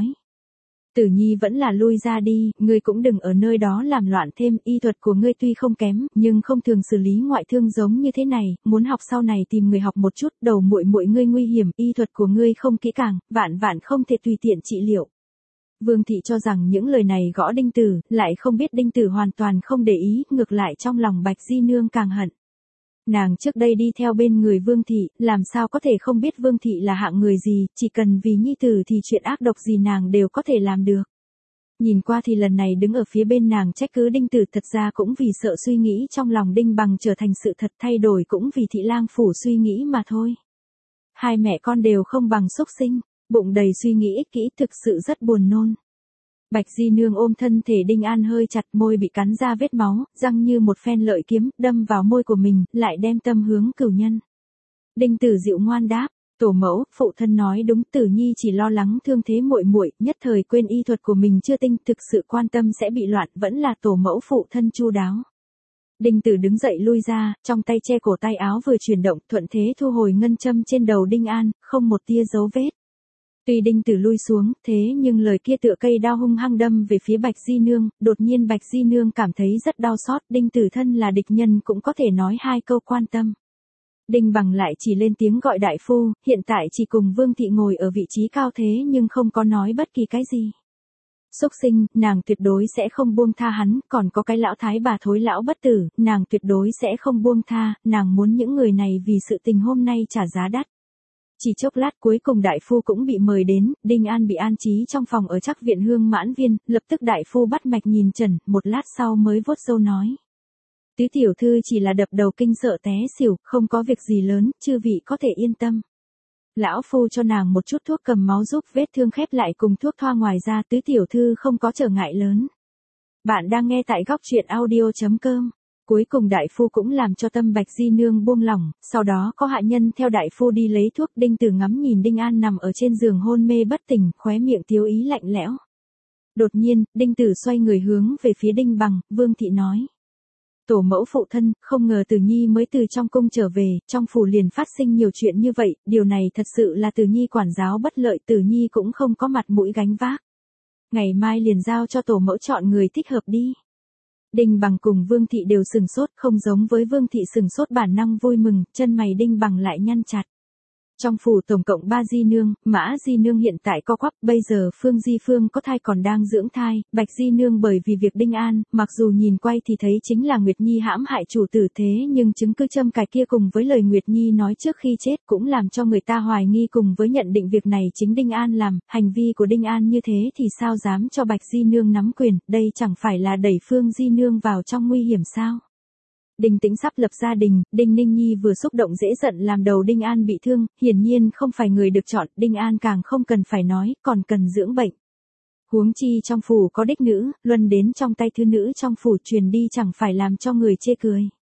Tử Nhi vẫn là lui ra đi, ngươi cũng đừng ở nơi đó làm loạn thêm, y thuật của ngươi tuy không kém, nhưng không thường xử lý ngoại thương giống như thế này, muốn học sau này tìm người học một chút, đầu muội muội ngươi nguy hiểm, y thuật của ngươi không kỹ càng, vạn vạn không thể tùy tiện trị liệu. Vương thị cho rằng những lời này gõ Đinh Tử, lại không biết Đinh Tử hoàn toàn không để ý, ngược lại trong lòng Bạch Di Nương càng hận. Nàng trước đây đi theo bên người Vương thị, làm sao có thể không biết Vương thị là hạng người gì, chỉ cần vì nhi tử thì chuyện ác độc gì nàng đều có thể làm được. Nhìn qua thì lần này đứng ở phía bên nàng trách cứ Đinh Tử, thật ra cũng vì sợ suy nghĩ trong lòng Đinh Bằng trở thành sự thật, thay đổi cũng vì thị lang phủ suy nghĩ mà thôi. Hai mẹ con đều không bằng xúc sinh. Bụng đầy suy nghĩ ích kỷ, thực sự rất buồn nôn. Bạch Di Nương ôm thân thể Đinh An hơi chặt, môi bị cắn ra vết máu, răng như một phen lợi kiếm, đâm vào môi của mình, lại đem tâm hướng cửu nhân. Đinh Tử dịu ngoan đáp, tổ mẫu, phụ thân nói đúng, Tử Nhi chỉ lo lắng thương thế muội muội, nhất thời quên y thuật của mình chưa tinh, thực sự quan tâm sẽ bị loạn, vẫn là tổ mẫu phụ thân chu đáo. Đinh Tử đứng dậy lui ra, trong tay che cổ tay áo vừa chuyển động, thuận thế thu hồi ngân châm trên đầu Đinh An, không một tia dấu vết. Tuy Đinh Tử lui xuống, thế nhưng lời kia tựa cây đao hung hăng đâm về phía Bạch Di Nương, đột nhiên Bạch Di Nương cảm thấy rất đau xót, Đinh Tử thân là địch nhân cũng có thể nói hai câu quan tâm. Đinh Bằng lại chỉ lên tiếng gọi đại phu, hiện tại chỉ cùng Vương thị ngồi ở vị trí cao thế nhưng không có nói bất kỳ cái gì. Xúc sinh, nàng tuyệt đối sẽ không buông tha hắn, còn có cái lão thái bà thối lão bất tử, nàng tuyệt đối sẽ không buông tha, nàng muốn những người này vì sự tình hôm nay trả giá đắt. Chỉ chốc lát cuối cùng đại phu cũng bị mời đến, Đinh An bị an trí trong phòng ở Trắc viện Hương Mãn Viên, lập tức đại phu bắt mạch nhìn trần, một lát sau mới vuốt râu nói. Tứ tiểu thư chỉ là đập đầu kinh sợ té xỉu, không có việc gì lớn, chư vị có thể yên tâm. Lão phu cho nàng một chút thuốc cầm máu giúp vết thương khép lại cùng thuốc thoa, ngoài ra tứ tiểu thư không có trở ngại lớn. Bạn đang nghe tại góc truyện audio.com. Cuối cùng đại phu cũng làm cho tâm Bạch Di Nương buông lỏng, sau đó có hạ nhân theo đại phu đi lấy thuốc. Đinh Tử ngắm nhìn Đinh An nằm ở trên giường hôn mê bất tỉnh, khóe miệng tiếu ý lạnh lẽo. Đột nhiên, Đinh Tử xoay người hướng về phía Đinh Bằng, Vương thị nói. Tổ mẫu phụ thân, không ngờ Tử Nhi mới từ trong cung trở về, trong phủ liền phát sinh nhiều chuyện như vậy, điều này thật sự là Tử Nhi quản giáo bất lợi, Tử Nhi cũng không có mặt mũi gánh vác. Ngày mai liền giao cho tổ mẫu chọn người thích hợp đi. Đinh Bằng cùng Vương thị đều sừng sốt, không giống với Vương thị sừng sốt bản năng vui mừng, chân mày Đinh Bằng lại nhăn chặt. Trong phủ tổng cộng ba Di Nương, Mã Di Nương hiện tại co quắp, bây giờ Phương Di Phương có thai còn đang dưỡng thai, Bạch Di Nương bởi vì việc Đinh An, mặc dù nhìn quay thì thấy chính là Nguyệt Nhi hãm hại chủ tử, thế nhưng chứng cứ châm cài kia cùng với lời Nguyệt Nhi nói trước khi chết cũng làm cho người ta hoài nghi, cùng với nhận định việc này chính Đinh An làm, hành vi của Đinh An như thế thì sao dám cho Bạch Di Nương nắm quyền, đây chẳng phải là đẩy Phương Di Nương vào trong nguy hiểm sao? Đinh Tĩnh sắp lập gia đình, Đinh Ninh Nhi vừa xúc động dễ giận làm đầu Đinh An bị thương, hiển nhiên không phải người được chọn, Đinh An càng không cần phải nói, còn cần dưỡng bệnh. Huống chi trong phủ có đích nữ, luân đến trong tay thư nữ trong phủ truyền đi chẳng phải làm cho người chê cười.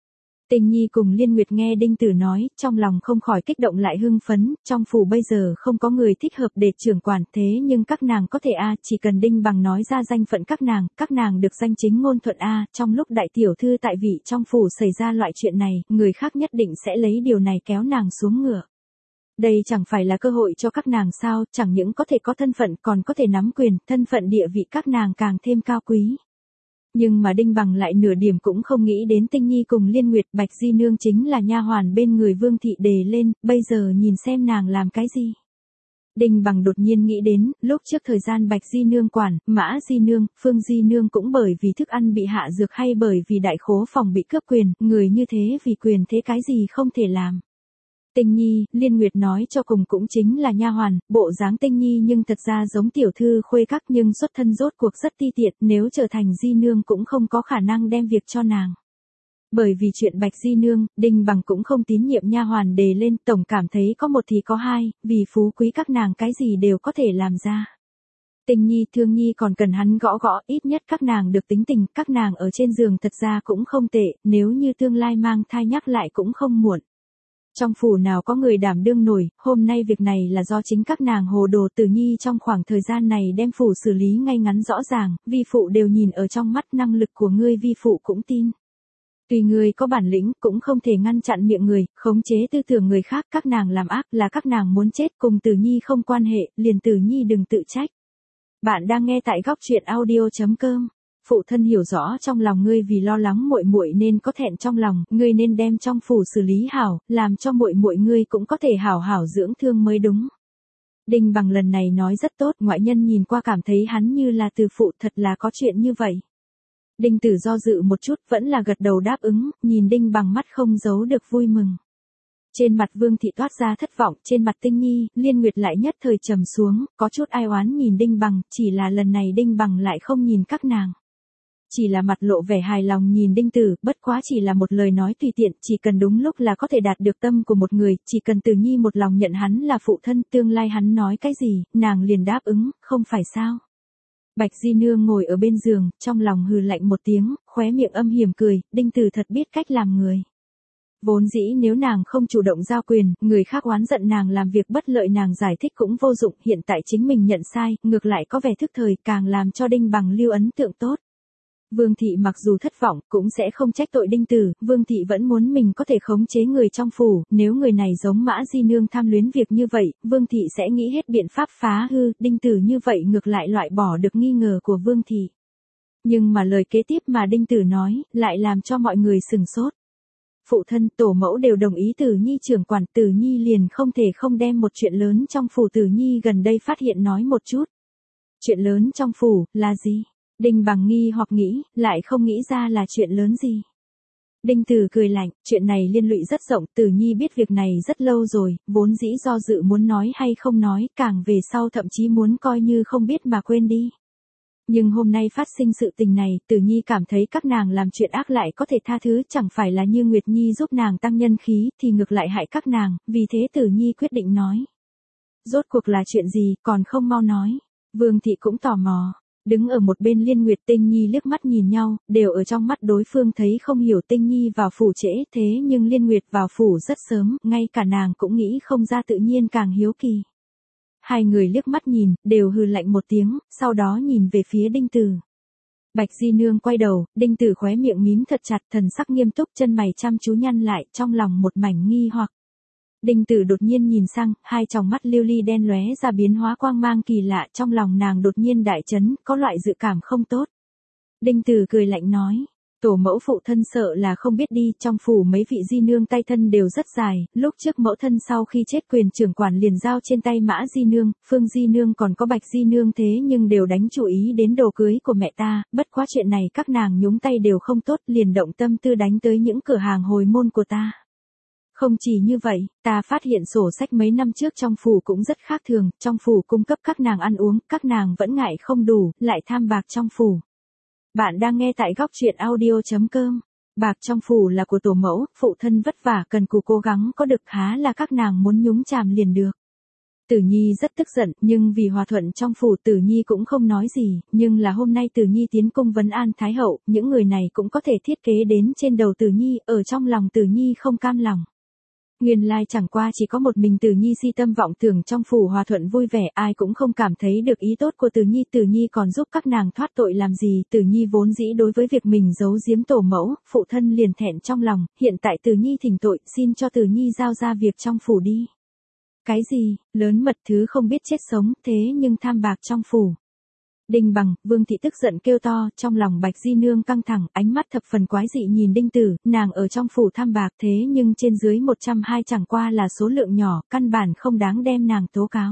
Tình Nhi cùng Liên Nguyệt nghe Đinh Tử nói, trong lòng không khỏi kích động lại hưng phấn, trong phủ bây giờ không có người thích hợp để trưởng quản, thế nhưng các nàng có thể a, à, chỉ cần Đinh Bằng nói ra danh phận các nàng, các nàng được danh chính ngôn thuận a, à, trong lúc đại tiểu thư tại vị trong phủ xảy ra loại chuyện này, người khác nhất định sẽ lấy điều này kéo nàng xuống ngựa. Đây chẳng phải là cơ hội cho các nàng sao, chẳng những có thể có thân phận còn có thể nắm quyền, thân phận địa vị các nàng càng thêm cao quý. Nhưng mà Đinh Bằng lại nửa điểm cũng không nghĩ đến Tinh Nhi cùng Liên Nguyệt, Bạch Di Nương chính là nha hoàn bên người Vương thị đề lên, bây giờ nhìn xem nàng làm cái gì. Đinh Bằng đột nhiên nghĩ đến, lúc trước thời gian Bạch Di Nương quản, Mã Di Nương, Phương Di Nương cũng bởi vì thức ăn bị hạ dược hay bởi vì đại khố phòng bị cướp quyền, người như thế vì quyền thế cái gì không thể làm. Tinh Nhi, Liên Nguyệt nói cho cùng cũng chính là nha hoàn, bộ dáng Tinh Nhi nhưng thật ra giống tiểu thư khuê các nhưng xuất thân rốt cuộc rất ti tiện, nếu trở thành Di Nương cũng không có khả năng đem việc cho nàng. Bởi vì chuyện Bạch Di Nương, Đinh Bằng cũng không tín nhiệm nha hoàn đề lên, tổng cảm thấy có một thì có hai, vì phú quý các nàng cái gì đều có thể làm ra. Tinh Nhi Thương Nhi còn cần hắn gõ gõ, ít nhất các nàng được tính tình, các nàng ở trên giường thật ra cũng không tệ, nếu như tương lai mang thai nhắc lại cũng không muộn. Trong phủ nào có người đảm đương nổi, hôm nay việc này là do chính các nàng hồ đồ. Tử Nhi trong khoảng thời gian này đem phủ xử lý ngay ngắn rõ ràng, vi phụ đều nhìn ở trong mắt, năng lực của ngươi vi phụ cũng tin. Tùy ngươi có bản lĩnh, cũng không thể ngăn chặn miệng người, khống chế tư tưởng người khác, các nàng làm ác là các nàng muốn chết, cùng Tử Nhi không quan hệ, liền Tử Nhi đừng tự trách. Bạn đang nghe tại góc truyện audio chấm com. Phụ thân hiểu rõ trong lòng ngươi vì lo lắng muội muội nên có thẹn trong lòng, ngươi nên đem trong phủ xử lý hảo, làm cho muội muội ngươi cũng có thể hảo hảo dưỡng thương mới đúng. Đinh Bằng lần này nói rất tốt, ngoại nhân nhìn qua cảm thấy hắn như là từ phụ, thật là có chuyện như vậy. Đinh Tử do dự một chút, vẫn là gật đầu đáp ứng, nhìn Đinh Bằng mắt không giấu được vui mừng. Trên mặt Vương thị toát ra thất vọng, trên mặt Tinh Nhi, Liên Nguyệt lại nhất thời trầm xuống, có chút ai oán nhìn Đinh Bằng, chỉ là lần này Đinh Bằng lại không nhìn các nàng. Chỉ là mặt lộ vẻ hài lòng nhìn Đinh Tử, bất quá chỉ là một lời nói tùy tiện, chỉ cần đúng lúc là có thể đạt được tâm của một người, chỉ cần Tử Nhi một lòng nhận hắn là phụ thân, tương lai hắn nói cái gì, nàng liền đáp ứng, không phải sao. Bạch Di Nương ngồi ở bên giường, trong lòng hừ lạnh một tiếng, khóe miệng âm hiểm cười, Đinh Tử thật biết cách làm người. Vốn dĩ nếu nàng không chủ động giao quyền, người khác oán giận nàng làm việc bất lợi nàng giải thích cũng vô dụng, hiện tại chính mình nhận sai, ngược lại có vẻ thức thời, càng làm cho Đinh Bằng lưu ấn tượng tốt. Vương thị mặc dù thất vọng, cũng sẽ không trách tội Đinh Tử, Vương thị vẫn muốn mình có thể khống chế người trong phủ, nếu người này giống Mã Di Nương tham luyến việc như vậy, Vương thị sẽ nghĩ hết biện pháp phá hư, Đinh Tử như vậy ngược lại loại bỏ được nghi ngờ của Vương thị. Nhưng mà lời kế tiếp mà Đinh Tử nói, lại làm cho mọi người sừng sốt. Phụ thân, tổ mẫu đều đồng ý Tử Nhi trưởng quản, Tử Nhi liền không thể không đem một chuyện lớn trong phủ Tử Nhi gần đây phát hiện nói một chút. Chuyện lớn trong phủ, là gì? Đinh Bằng nghi hoặc nghĩ, lại không nghĩ ra là chuyện lớn gì. Đinh Tử cười lạnh, chuyện này liên lụy rất rộng, Tử Nhi biết việc này rất lâu rồi, vốn dĩ do dự muốn nói hay không nói, càng về sau thậm chí muốn coi như không biết mà quên đi. Nhưng hôm nay phát sinh sự tình này, Tử Nhi cảm thấy các nàng làm chuyện ác lại có thể tha thứ, chẳng phải là như Nguyệt Nhi giúp nàng tăng nhân khí, thì ngược lại hại các nàng, vì thế Tử Nhi quyết định nói. Rốt cuộc là chuyện gì, còn không mau nói. Vương thị cũng tò mò. Đứng ở một bên Liên Nguyệt Tinh Nhi liếc mắt nhìn nhau, đều ở trong mắt đối phương thấy không hiểu Tinh Nhi vào phủ trễ, thế nhưng Liên Nguyệt vào phủ rất sớm, ngay cả nàng cũng nghĩ không ra, tự nhiên càng hiếu kỳ. Hai người liếc mắt nhìn, đều hừ lạnh một tiếng, sau đó nhìn về phía Đinh Tử. Bạch Di Nương quay đầu, Đinh Tử khóe miệng mím thật chặt, thần sắc nghiêm túc, chân mày chăm chú nhăn lại, trong lòng một mảnh nghi hoặc. Đinh Tử đột nhiên nhìn sang, hai tròng mắt lưu ly đen lóe ra biến hóa quang mang kỳ lạ, trong lòng nàng đột nhiên đại chấn, có loại dự cảm không tốt. Đinh Tử cười lạnh nói, tổ mẫu phụ thân sợ là không biết đi, trong phủ mấy vị di nương tay thân đều rất dài, lúc trước mẫu thân sau khi chết quyền trưởng quản liền giao trên tay Mã Di Nương, Phương Di Nương còn có Bạch Di Nương, thế nhưng đều đánh chú ý đến đồ cưới của mẹ ta, bất quá chuyện này các nàng nhúng tay đều không tốt, liền động tâm tư đánh tới những cửa hàng hồi môn của ta. Không chỉ như vậy, ta phát hiện sổ sách mấy năm trước trong phủ cũng rất khác thường, trong phủ cung cấp các nàng ăn uống, các nàng vẫn ngại không đủ, lại tham bạc trong phủ. Bạn đang nghe tại góc truyện audio chấm com. Bạc trong phủ là của tổ mẫu, phụ thân vất vả cần cù cố gắng có được, há là các nàng muốn nhúng chàm liền được. Tử Nhi rất tức giận, nhưng vì hòa thuận trong phủ Tử Nhi cũng không nói gì, nhưng là hôm nay Tử Nhi tiến cung vấn an Thái hậu, những người này cũng có thể thiết kế đến trên đầu Tử Nhi, ở trong lòng Tử Nhi không cam lòng. Nguyên lai chẳng qua chỉ có một mình Tử Nhi si tâm vọng tưởng trong phủ hòa thuận vui vẻ, ai cũng không cảm thấy được ý tốt của Tử Nhi, Tử Nhi còn giúp các nàng thoát tội làm gì, Tử Nhi vốn dĩ đối với việc mình giấu giếm tổ mẫu, phụ thân liền thẹn trong lòng, hiện tại Tử Nhi thỉnh tội, xin cho Tử Nhi giao ra việc trong phủ đi. Cái gì, lớn mật thứ không biết chết sống, thế nhưng tham bạc trong phủ. Đinh Bằng, Vương thị tức giận kêu to, trong lòng Bạch Di Nương căng thẳng, ánh mắt thập phần quái dị nhìn Đinh Tử, nàng ở trong phủ tham bạc thế nhưng trên dưới một trăm hai chẳng qua là số lượng nhỏ, căn bản không đáng đem nàng tố cáo.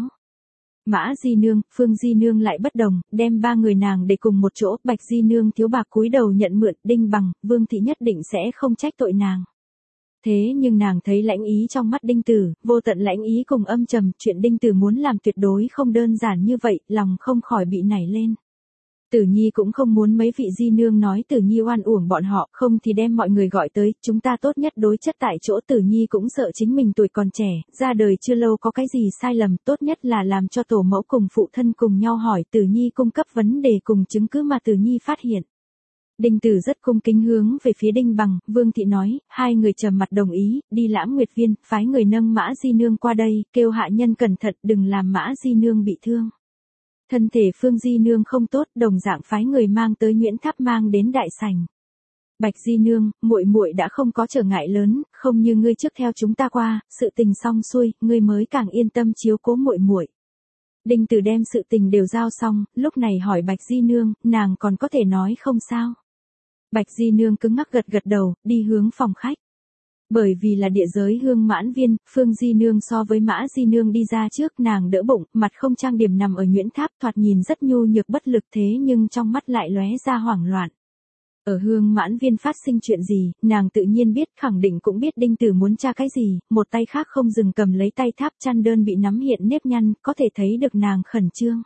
Mã Di Nương, Phương Di Nương lại bất đồng, đem ba người nàng để cùng một chỗ, Bạch Di Nương thiếu bạc cúi đầu nhận mượn, Đinh Bằng, Vương thị nhất định sẽ không trách tội nàng. Thế nhưng nàng thấy lãnh ý trong mắt Đinh Tử, vô tận lãnh ý cùng âm trầm, chuyện Đinh Tử muốn làm tuyệt đối không đơn giản như vậy, lòng không khỏi bị nảy lên. Tử Nhi cũng không muốn mấy vị Di Nương nói Tử Nhi oan uổng bọn họ, không thì đem mọi người gọi tới, chúng ta tốt nhất đối chất tại chỗ. Tử Nhi cũng sợ chính mình tuổi còn trẻ, ra đời chưa lâu có cái gì sai lầm, tốt nhất là làm cho tổ mẫu cùng phụ thân cùng nhau hỏi Tử Nhi cung cấp vấn đề cùng chứng cứ mà Tử Nhi phát hiện. Đinh Tử rất cung kính hướng về phía Đinh Bằng, Vương thị nói, hai người trầm mặt đồng ý, đi Lãm Nguyệt Viên, phái người nâng Mã Di Nương qua đây, kêu hạ nhân cẩn thận đừng làm Mã Di Nương bị thương. Thân thể Phương Di Nương không tốt, đồng dạng phái người mang tới Nguyễn Tháp mang đến đại sảnh. Bạch Di Nương, muội muội đã không có trở ngại lớn, không như ngươi trước theo chúng ta qua, sự tình xong xuôi, ngươi mới càng yên tâm chiếu cố muội muội. Đinh Tử đem sự tình đều giao xong, lúc này hỏi Bạch Di Nương, nàng còn có thể nói không sao? Bạch Di Nương cứng ngắc gật gật đầu, đi hướng phòng khách. Bởi vì là địa giới hương mãn viên, Phương Di Nương so với Mã Di Nương đi ra trước, nàng đỡ bụng, mặt không trang điểm nằm ở Nguyễn Tháp, thoạt nhìn rất nhu nhược bất lực thế nhưng trong mắt lại lóe ra hoảng loạn. Ở hương mãn viên phát sinh chuyện gì, nàng tự nhiên biết, khẳng định cũng biết Đinh Tử muốn tra cái gì, một tay khác không dừng cầm lấy tay tháp chăn đơn bị nắm hiện nếp nhăn, có thể thấy được nàng khẩn trương.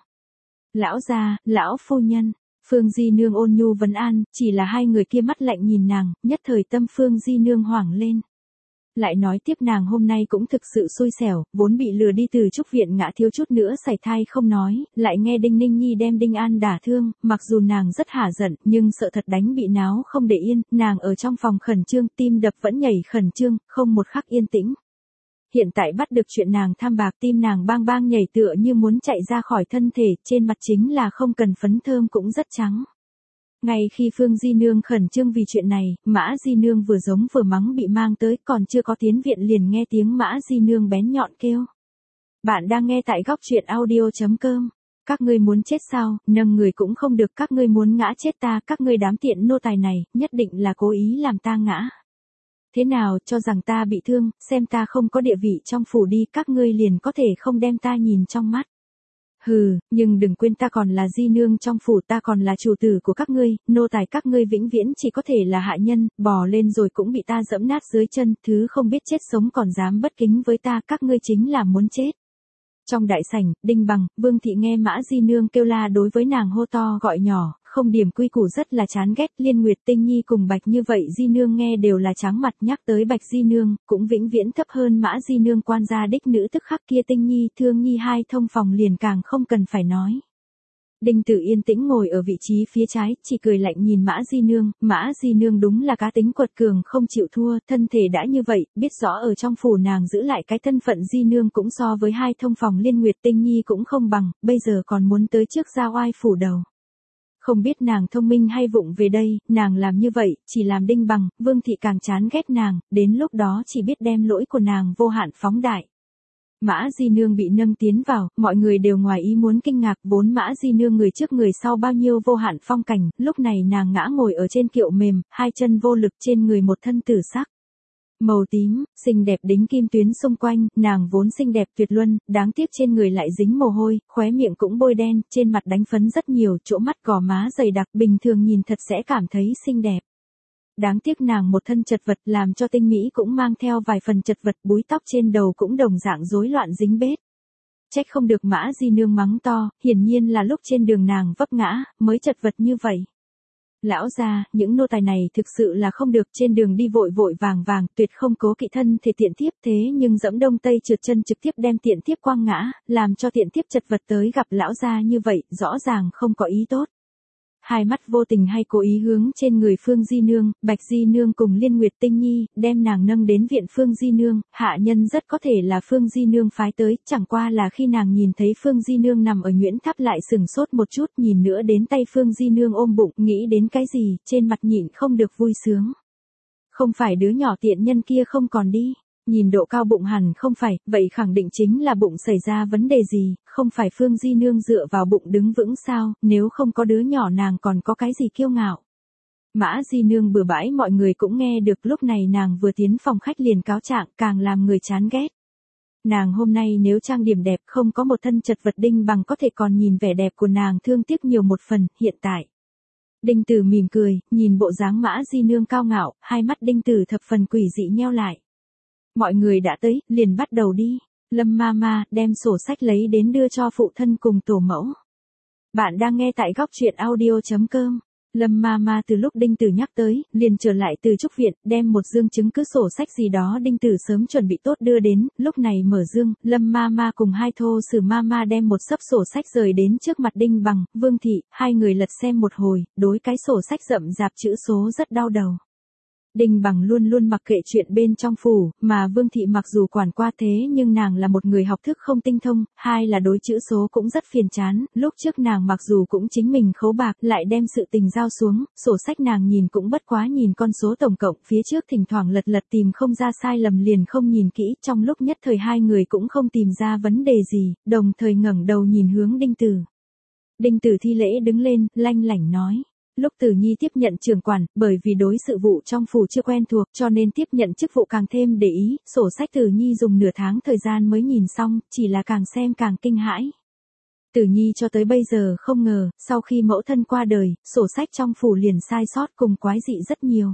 Lão gia, lão phu nhân. Phương Di Nương ôn nhu vấn an, chỉ là hai người kia mắt lạnh nhìn nàng, nhất thời tâm Phương Di Nương hoảng lên. Lại nói tiếp nàng hôm nay cũng thực sự xui xẻo, vốn bị lừa đi từ trúc viện ngã thiếu chút nữa sảy thai không nói, lại nghe Đinh Ninh Nhi đem Đinh An đả thương, mặc dù nàng rất hả giận, nhưng sợ thật đánh bị náo không để yên, nàng ở trong phòng khẩn trương, tim đập vẫn nhảy khẩn trương, không một khắc yên tĩnh. Hiện tại bắt được chuyện nàng tham bạc, tim nàng bang bang nhảy tựa như muốn chạy ra khỏi thân thể, trên mặt chính là không cần phấn thơm cũng rất trắng. Ngay khi Phương Di Nương khẩn trương vì chuyện này, Mã Di Nương vừa giống vừa mắng bị mang tới, còn chưa có tiến viện liền nghe tiếng Mã Di Nương bén nhọn kêu. Bạn đang nghe tại góc truyện audio chấm com. Các ngươi muốn chết sao, nâng người cũng không được, các ngươi muốn ngã chết ta, các ngươi đám tiện nô tài này, nhất định là cố ý làm ta ngã. Thế nào, cho rằng ta bị thương, xem ta không có địa vị trong phủ đi, các ngươi liền có thể không đem ta nhìn trong mắt. Hừ, nhưng đừng quên ta còn là Di Nương trong phủ, ta còn là chủ tử của các ngươi, nô tài các ngươi vĩnh viễn chỉ có thể là hạ nhân, bò lên rồi cũng bị ta dẫm nát dưới chân, thứ không biết chết sống còn dám bất kính với ta, các ngươi chính là muốn chết. Trong đại sảnh, Đinh Bằng, Vương thị nghe Mã Di Nương kêu la đối với nàng hô to gọi nhỏ, không điểm quy củ rất là chán ghét, Liên Nguyệt Tinh Nhi cùng Bạch như vậy Di Nương nghe đều là trắng mặt, nhắc tới Bạch Di Nương, cũng vĩnh viễn thấp hơn Mã Di Nương quan gia đích nữ tức khắc kia Tinh Nhi, Thương Nhi hai thông phòng liền càng không cần phải nói. Đinh Tử yên tĩnh ngồi ở vị trí phía trái, chỉ cười lạnh nhìn Mã Di Nương, Mã Di Nương đúng là cá tính quật cường không chịu thua, thân thể đã như vậy, biết rõ ở trong phủ nàng giữ lại cái thân phận Di Nương cũng so với hai thông phòng Liên Nguyệt Tinh Nhi cũng không bằng, bây giờ còn muốn tới trước ra oai phủ đầu. Không biết nàng thông minh hay vụng về đây, nàng làm như vậy, chỉ làm Đinh Bằng, Vương thị càng chán ghét nàng, đến lúc đó chỉ biết đem lỗi của nàng vô hạn phóng đại. Mã Di Nương bị nâng tiến vào, mọi người đều ngoài ý muốn kinh ngạc, vốn Mã Di Nương người trước người sau bao nhiêu vô hạn phong cảnh, lúc này nàng ngã ngồi ở trên kiệu mềm, hai chân vô lực trên người một thân tử sắc. Màu tím, xinh đẹp đính kim tuyến xung quanh, nàng vốn xinh đẹp tuyệt luân, đáng tiếc trên người lại dính mồ hôi, khóe miệng cũng bôi đen, trên mặt đánh phấn rất nhiều, chỗ mắt gò má dày đặc, bình thường nhìn thật sẽ cảm thấy xinh đẹp. Đáng tiếc nàng một thân chật vật làm cho Tinh Mỹ cũng mang theo vài phần chật vật, búi tóc trên đầu cũng đồng dạng rối loạn dính bết. Trách không được Mã Di Nương mắng to, hiển nhiên là lúc trên đường nàng vấp ngã, mới chật vật như vậy. Lão gia, những nô tài này thực sự là không được, trên đường đi vội vội vàng vàng, tuyệt không cố kỵ thân thể tiện thiếp, thế nhưng dẫm đông tây trượt chân trực tiếp đem tiện thiếp quăng ngã, làm cho tiện thiếp chật vật tới gặp lão gia như vậy, rõ ràng không có ý tốt. Hai mắt vô tình hay cố ý hướng trên người Phương Di Nương, Bạch Di Nương cùng Liên Nguyệt Tinh Nhi, đem nàng nâng đến viện Phương Di Nương, hạ nhân rất có thể là Phương Di Nương phái tới, chẳng qua là khi nàng nhìn thấy Phương Di Nương nằm ở nhuyễn tháp lại sừng sốt một chút, nhìn nữa đến tay Phương Di Nương ôm bụng, nghĩ đến cái gì, trên mặt nhịn không được vui sướng. Không phải đứa nhỏ tiện nhân kia không còn đi. Nhìn độ cao bụng hẳn không phải, vậy khẳng định chính là bụng xảy ra vấn đề gì, không phải Phương Di Nương dựa vào bụng đứng vững sao, nếu không có đứa nhỏ nàng còn có cái gì kiêu ngạo. Mã Di Nương bừa bãi mọi người cũng nghe được, lúc này nàng vừa tiến phòng khách liền cáo trạng, càng làm người chán ghét. Nàng hôm nay nếu trang điểm đẹp không có một thân chật vật Đinh Bằng có thể còn nhìn vẻ đẹp của nàng thương tiếc nhiều một phần, hiện tại. Đinh Tử mỉm cười, nhìn bộ dáng Mã Di Nương cao ngạo, hai mắt Đinh Tử thập phần quỷ dị nheo lại. Mọi người đã tới, liền bắt đầu đi. Lâm Mama đem sổ sách lấy đến đưa cho phụ thân cùng tổ mẫu. Bạn đang nghe tại góc truyện audio chấm com. Lâm Mama từ lúc Đinh Tử nhắc tới, liền trở lại từ trúc viện, đem một dương chứng cứ sổ sách gì đó Đinh Tử sớm chuẩn bị tốt đưa đến, lúc này mở dương, Lâm Mama cùng hai thô sử Mama đem một xấp sổ sách rời đến trước mặt Đinh Bằng, Vương Thị, hai người lật xem một hồi, đối cái sổ sách rậm rạp chữ số rất đau đầu. Đinh Bằng luôn luôn mặc kệ chuyện bên trong phủ, mà Vương Thị mặc dù quản qua thế nhưng nàng là một người học thức không tinh thông, hai là đối chữ số cũng rất phiền chán, lúc trước nàng mặc dù cũng chính mình khấu bạc lại đem sự tình giao xuống, sổ sách nàng nhìn cũng bất quá nhìn con số tổng cộng, phía trước thỉnh thoảng lật lật tìm không ra sai lầm liền không nhìn kỹ, trong lúc nhất thời hai người cũng không tìm ra vấn đề gì, đồng thời ngẩng đầu nhìn hướng Đinh Tử. Đinh Tử thi lễ đứng lên, lanh lảnh nói. Lúc Tử Nhi tiếp nhận trưởng quản, bởi vì đối sự vụ trong phủ chưa quen thuộc cho nên tiếp nhận chức vụ càng thêm để ý, sổ sách Tử Nhi dùng nửa tháng thời gian mới nhìn xong, chỉ là càng xem càng kinh hãi. Tử Nhi cho tới bây giờ không ngờ, sau khi mẫu thân qua đời, sổ sách trong phủ liền sai sót cùng quái dị rất nhiều.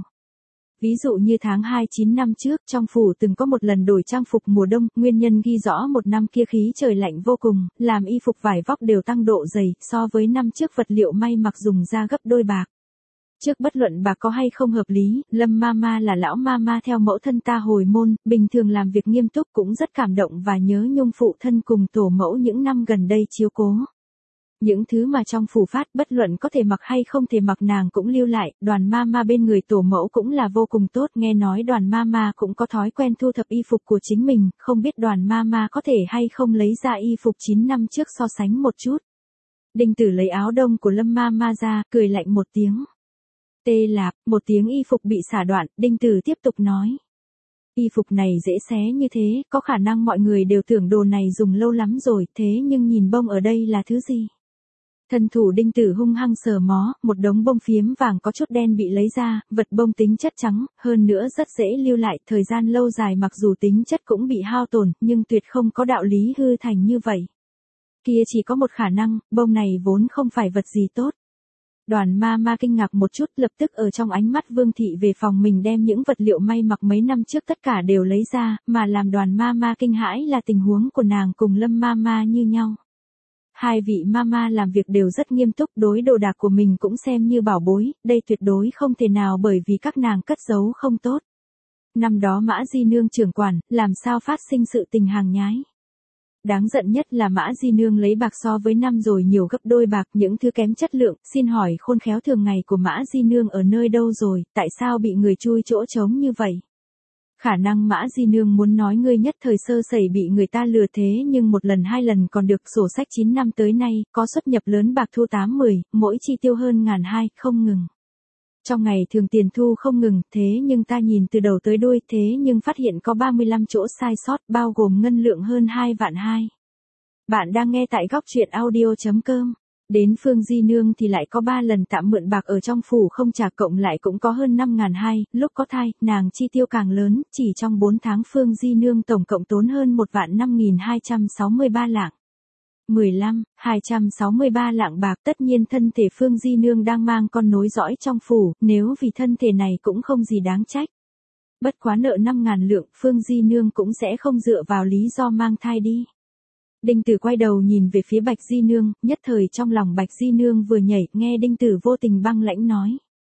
Ví dụ như tháng hai chín năm trước, trong phủ từng có một lần đổi trang phục mùa đông, nguyên nhân ghi rõ một năm kia khí trời lạnh vô cùng, làm y phục vải vóc đều tăng độ dày, so với năm trước vật liệu may mặc dùng ra gấp đôi bạc. Trước bất luận bà có hay không hợp lý, Lâm Mama là lão Mama theo mẫu thân ta hồi môn, bình thường làm việc nghiêm túc cũng rất cảm động và nhớ nhung phụ thân cùng tổ mẫu những năm gần đây chiếu cố. Những thứ mà trong phủ phát bất luận có thể mặc hay không thể mặc nàng cũng lưu lại, Đoàn Mama bên người tổ mẫu cũng là vô cùng tốt, nghe nói Đoàn Mama cũng có thói quen thu thập y phục của chính mình, không biết Đoàn Mama có thể hay không lấy ra y phục chín năm trước so sánh một chút. Đinh Tử lấy áo đông của Lâm Mama ra, cười lạnh một tiếng. Tê lạp, một tiếng y phục bị xả đoạn, Đinh Tử tiếp tục nói. Y phục này dễ xé như thế, có khả năng mọi người đều tưởng đồ này dùng lâu lắm rồi, thế nhưng nhìn bông ở đây là thứ gì? Thân thủ Đinh Tử hung hăng sờ mó, một đống bông phiếm vàng có chút đen bị lấy ra, vật bông tính chất trắng, hơn nữa rất dễ lưu lại, thời gian lâu dài mặc dù tính chất cũng bị hao tổn, nhưng tuyệt không có đạo lý hư thành như vậy. Kia chỉ có một khả năng, bông này vốn không phải vật gì tốt. Đoàn Mama kinh ngạc một chút, lập tức ở trong ánh mắt Vương Thị về phòng mình đem những vật liệu may mặc mấy năm trước tất cả đều lấy ra, mà làm Đoàn Mama kinh hãi là tình huống của nàng cùng Lâm Mama như nhau. Hai vị Mama làm việc đều rất nghiêm túc, đối đồ đạc của mình cũng xem như bảo bối, đây tuyệt đối không thể nào bởi vì các nàng cất giấu không tốt. Năm đó Mã Di Nương trưởng quản, làm sao phát sinh sự tình hàng nhái. Đáng giận nhất là Mã Di Nương lấy bạc so với năm rồi nhiều gấp đôi bạc, những thứ kém chất lượng, xin hỏi khôn khéo thường ngày của Mã Di Nương ở nơi đâu rồi, tại sao bị người chui chỗ trống như vậy? Khả năng Mã Di Nương muốn nói ngươi nhất thời sơ sẩy bị người ta lừa thế nhưng một lần hai lần còn được, sổ sách chín năm tới nay, có xuất nhập lớn bạc thu tám mười, mỗi chi tiêu hơn ngàn hai, không ngừng. Trong ngày thường tiền thu không ngừng, thế nhưng ta nhìn từ đầu tới đuôi thế nhưng phát hiện có ba mươi lăm chỗ sai sót, bao gồm ngân lượng hơn hai vạn hai. Bạn đang nghe tại góc truyện audio chấm com. Đến Phương Di Nương thì lại có ba lần tạm mượn bạc ở trong phủ không trả, cộng lại cũng có hơn năm ngàn hai, lúc có thai, nàng chi tiêu càng lớn, chỉ trong bốn tháng Phương Di Nương tổng cộng tốn hơn một vạn năm nghìn hai trăm sáu mươi ba lạng. mười lăm, hai trăm sáu mươi ba lạng bạc, tất nhiên thân thể Phương Di Nương đang mang con nối dõi trong phủ, nếu vì thân thể này cũng không gì đáng trách. Bất quá nợ năm ngàn lượng, Phương Di Nương cũng sẽ không dựa vào lý do mang thai đi. Đinh Tử quay đầu nhìn về phía Bạch Di Nương, nhất thời trong lòng Bạch Di Nương vừa nhảy, nghe Đinh Tử vô tình băng lãnh nói.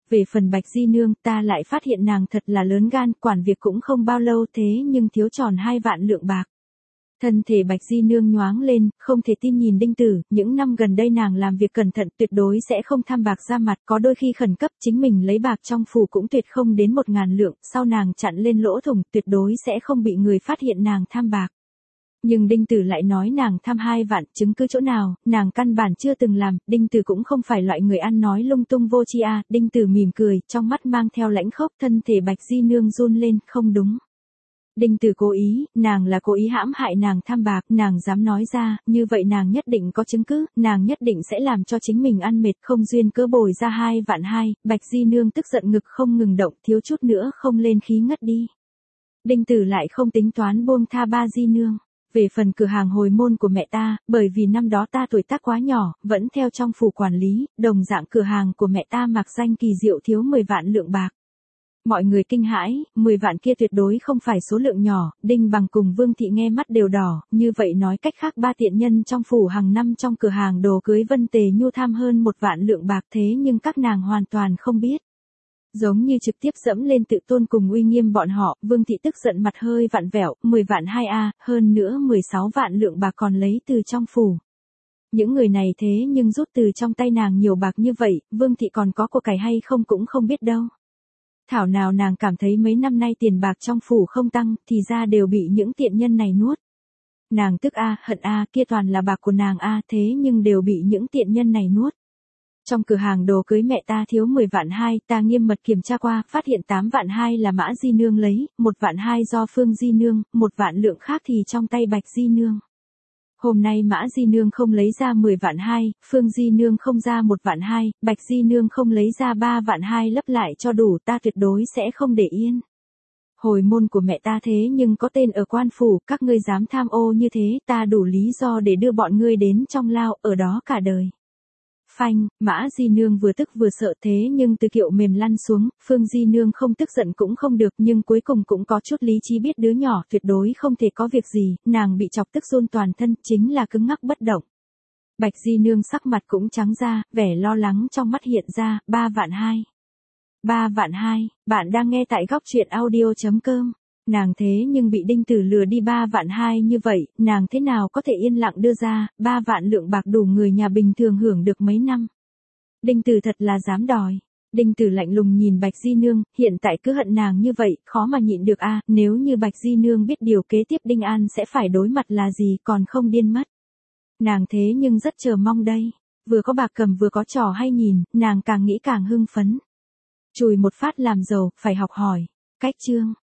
Về phần Bạch Di Nương, ta lại phát hiện nàng thật là lớn gan, quản việc cũng không bao lâu thế nhưng thiếu tròn hai vạn lượng bạc. Thân thể Bạch Di Nương nhoáng lên, không thể tin nhìn Đinh Tử, những năm gần đây nàng làm việc cẩn thận tuyệt đối sẽ không tham bạc ra mặt, có đôi khi khẩn cấp chính mình lấy bạc trong phủ cũng tuyệt không đến một ngàn lượng, sau nàng chặn lên lỗ thủng tuyệt đối sẽ không bị người phát hiện nàng tham bạc. Nhưng Đinh Tử lại nói nàng tham hai vạn, chứng cứ chỗ nào, nàng căn bản chưa từng làm, Đinh Tử cũng không phải loại người ăn nói lung tung vô tri a. Đinh Tử mỉm cười, trong mắt mang theo lãnh khốc, thân thể Bạch Di Nương run lên, không đúng. Đinh Tử cố ý, nàng là cố ý hãm hại nàng tham bạc, nàng dám nói ra, như vậy nàng nhất định có chứng cứ, nàng nhất định sẽ làm cho chính mình ăn mệt, không duyên cớ bồi ra hai vạn hai. Bạch Di Nương tức giận ngực không ngừng động, thiếu chút nữa không lên khí ngất đi. Đinh Tử lại không tính toán buông tha ba Di Nương. Về phần cửa hàng hồi môn của mẹ ta, bởi vì năm đó ta tuổi tác quá nhỏ, vẫn theo trong phủ quản lý, đồng dạng cửa hàng của mẹ ta mặc danh kỳ diệu thiếu mười vạn lượng bạc. Mọi người kinh hãi, mười vạn kia tuyệt đối không phải số lượng nhỏ, Đinh Bằng cùng Vương Thị nghe mắt đều đỏ, như vậy nói cách khác ba tiện nhân trong phủ hàng năm trong cửa hàng đồ cưới Vân Tề Nhu tham hơn một vạn lượng bạc thế nhưng các nàng hoàn toàn không biết. Giống như trực tiếp dẫm lên tự tôn cùng uy nghiêm bọn họ, Vương Thị tức giận mặt hơi vặn vẹo, mười vạn hai a, hơn nữa mười sáu vạn lượng bạc còn lấy từ trong phủ. Những người này thế nhưng rút từ trong tay nàng nhiều bạc như vậy, Vương Thị còn có của cải hay không cũng không biết đâu. Thảo nào nàng cảm thấy mấy năm nay tiền bạc trong phủ không tăng, thì ra đều bị những tiện nhân này nuốt. Nàng tức a, hận a, kia toàn là bạc của nàng a, thế nhưng đều bị những tiện nhân này nuốt. Trong cửa hàng đồ cưới mẹ ta thiếu mười vạn hai, ta nghiêm mật kiểm tra qua, phát hiện tám vạn hai là Mã Di Nương lấy, một vạn hai do Phương Di Nương, một vạn lượng khác thì trong tay Bạch Di Nương. Hôm nay Mã Di Nương không lấy ra mười vạn hai, Phương Di Nương không ra một vạn hai, Bạch Di Nương không lấy ra ba vạn hai lấp lại cho đủ, ta tuyệt đối sẽ không để yên. Hồi môn của mẹ ta thế nhưng có tên ở quan phủ, các ngươi dám tham ô như thế, ta đủ lý do để đưa bọn ngươi đến trong lao, ở đó cả đời. Phanh, Mã Di Nương vừa tức vừa sợ thế nhưng từ kiệu mềm lăn xuống, Phương Di Nương không tức giận cũng không được nhưng cuối cùng cũng có chút lý trí biết đứa nhỏ tuyệt đối không thể có việc gì, nàng bị chọc tức run toàn thân chính là cứng ngắc bất động. Bạch Di Nương sắc mặt cũng trắng ra, vẻ lo lắng trong mắt hiện ra, ba vạn hai. Ba vạn hai, bạn đang nghe tại góc truyện audio chấm com. Nàng thế nhưng bị Đinh Tử lừa đi ba vạn hai như vậy, nàng thế nào có thể yên lặng đưa ra, ba vạn lượng bạc đủ người nhà bình thường hưởng được mấy năm. Đinh Tử thật là dám đòi. Đinh Tử lạnh lùng nhìn Bạch Di Nương, hiện tại cứ hận nàng như vậy, khó mà nhịn được a. Nếu như Bạch Di Nương biết điều kế tiếp Đinh An sẽ phải đối mặt là gì còn không điên mất. Nàng thế nhưng rất chờ mong đây, vừa có bạc cầm vừa có trò hay nhìn, nàng càng nghĩ càng hưng phấn. Chùi một phát làm giàu, phải học hỏi. Cách chương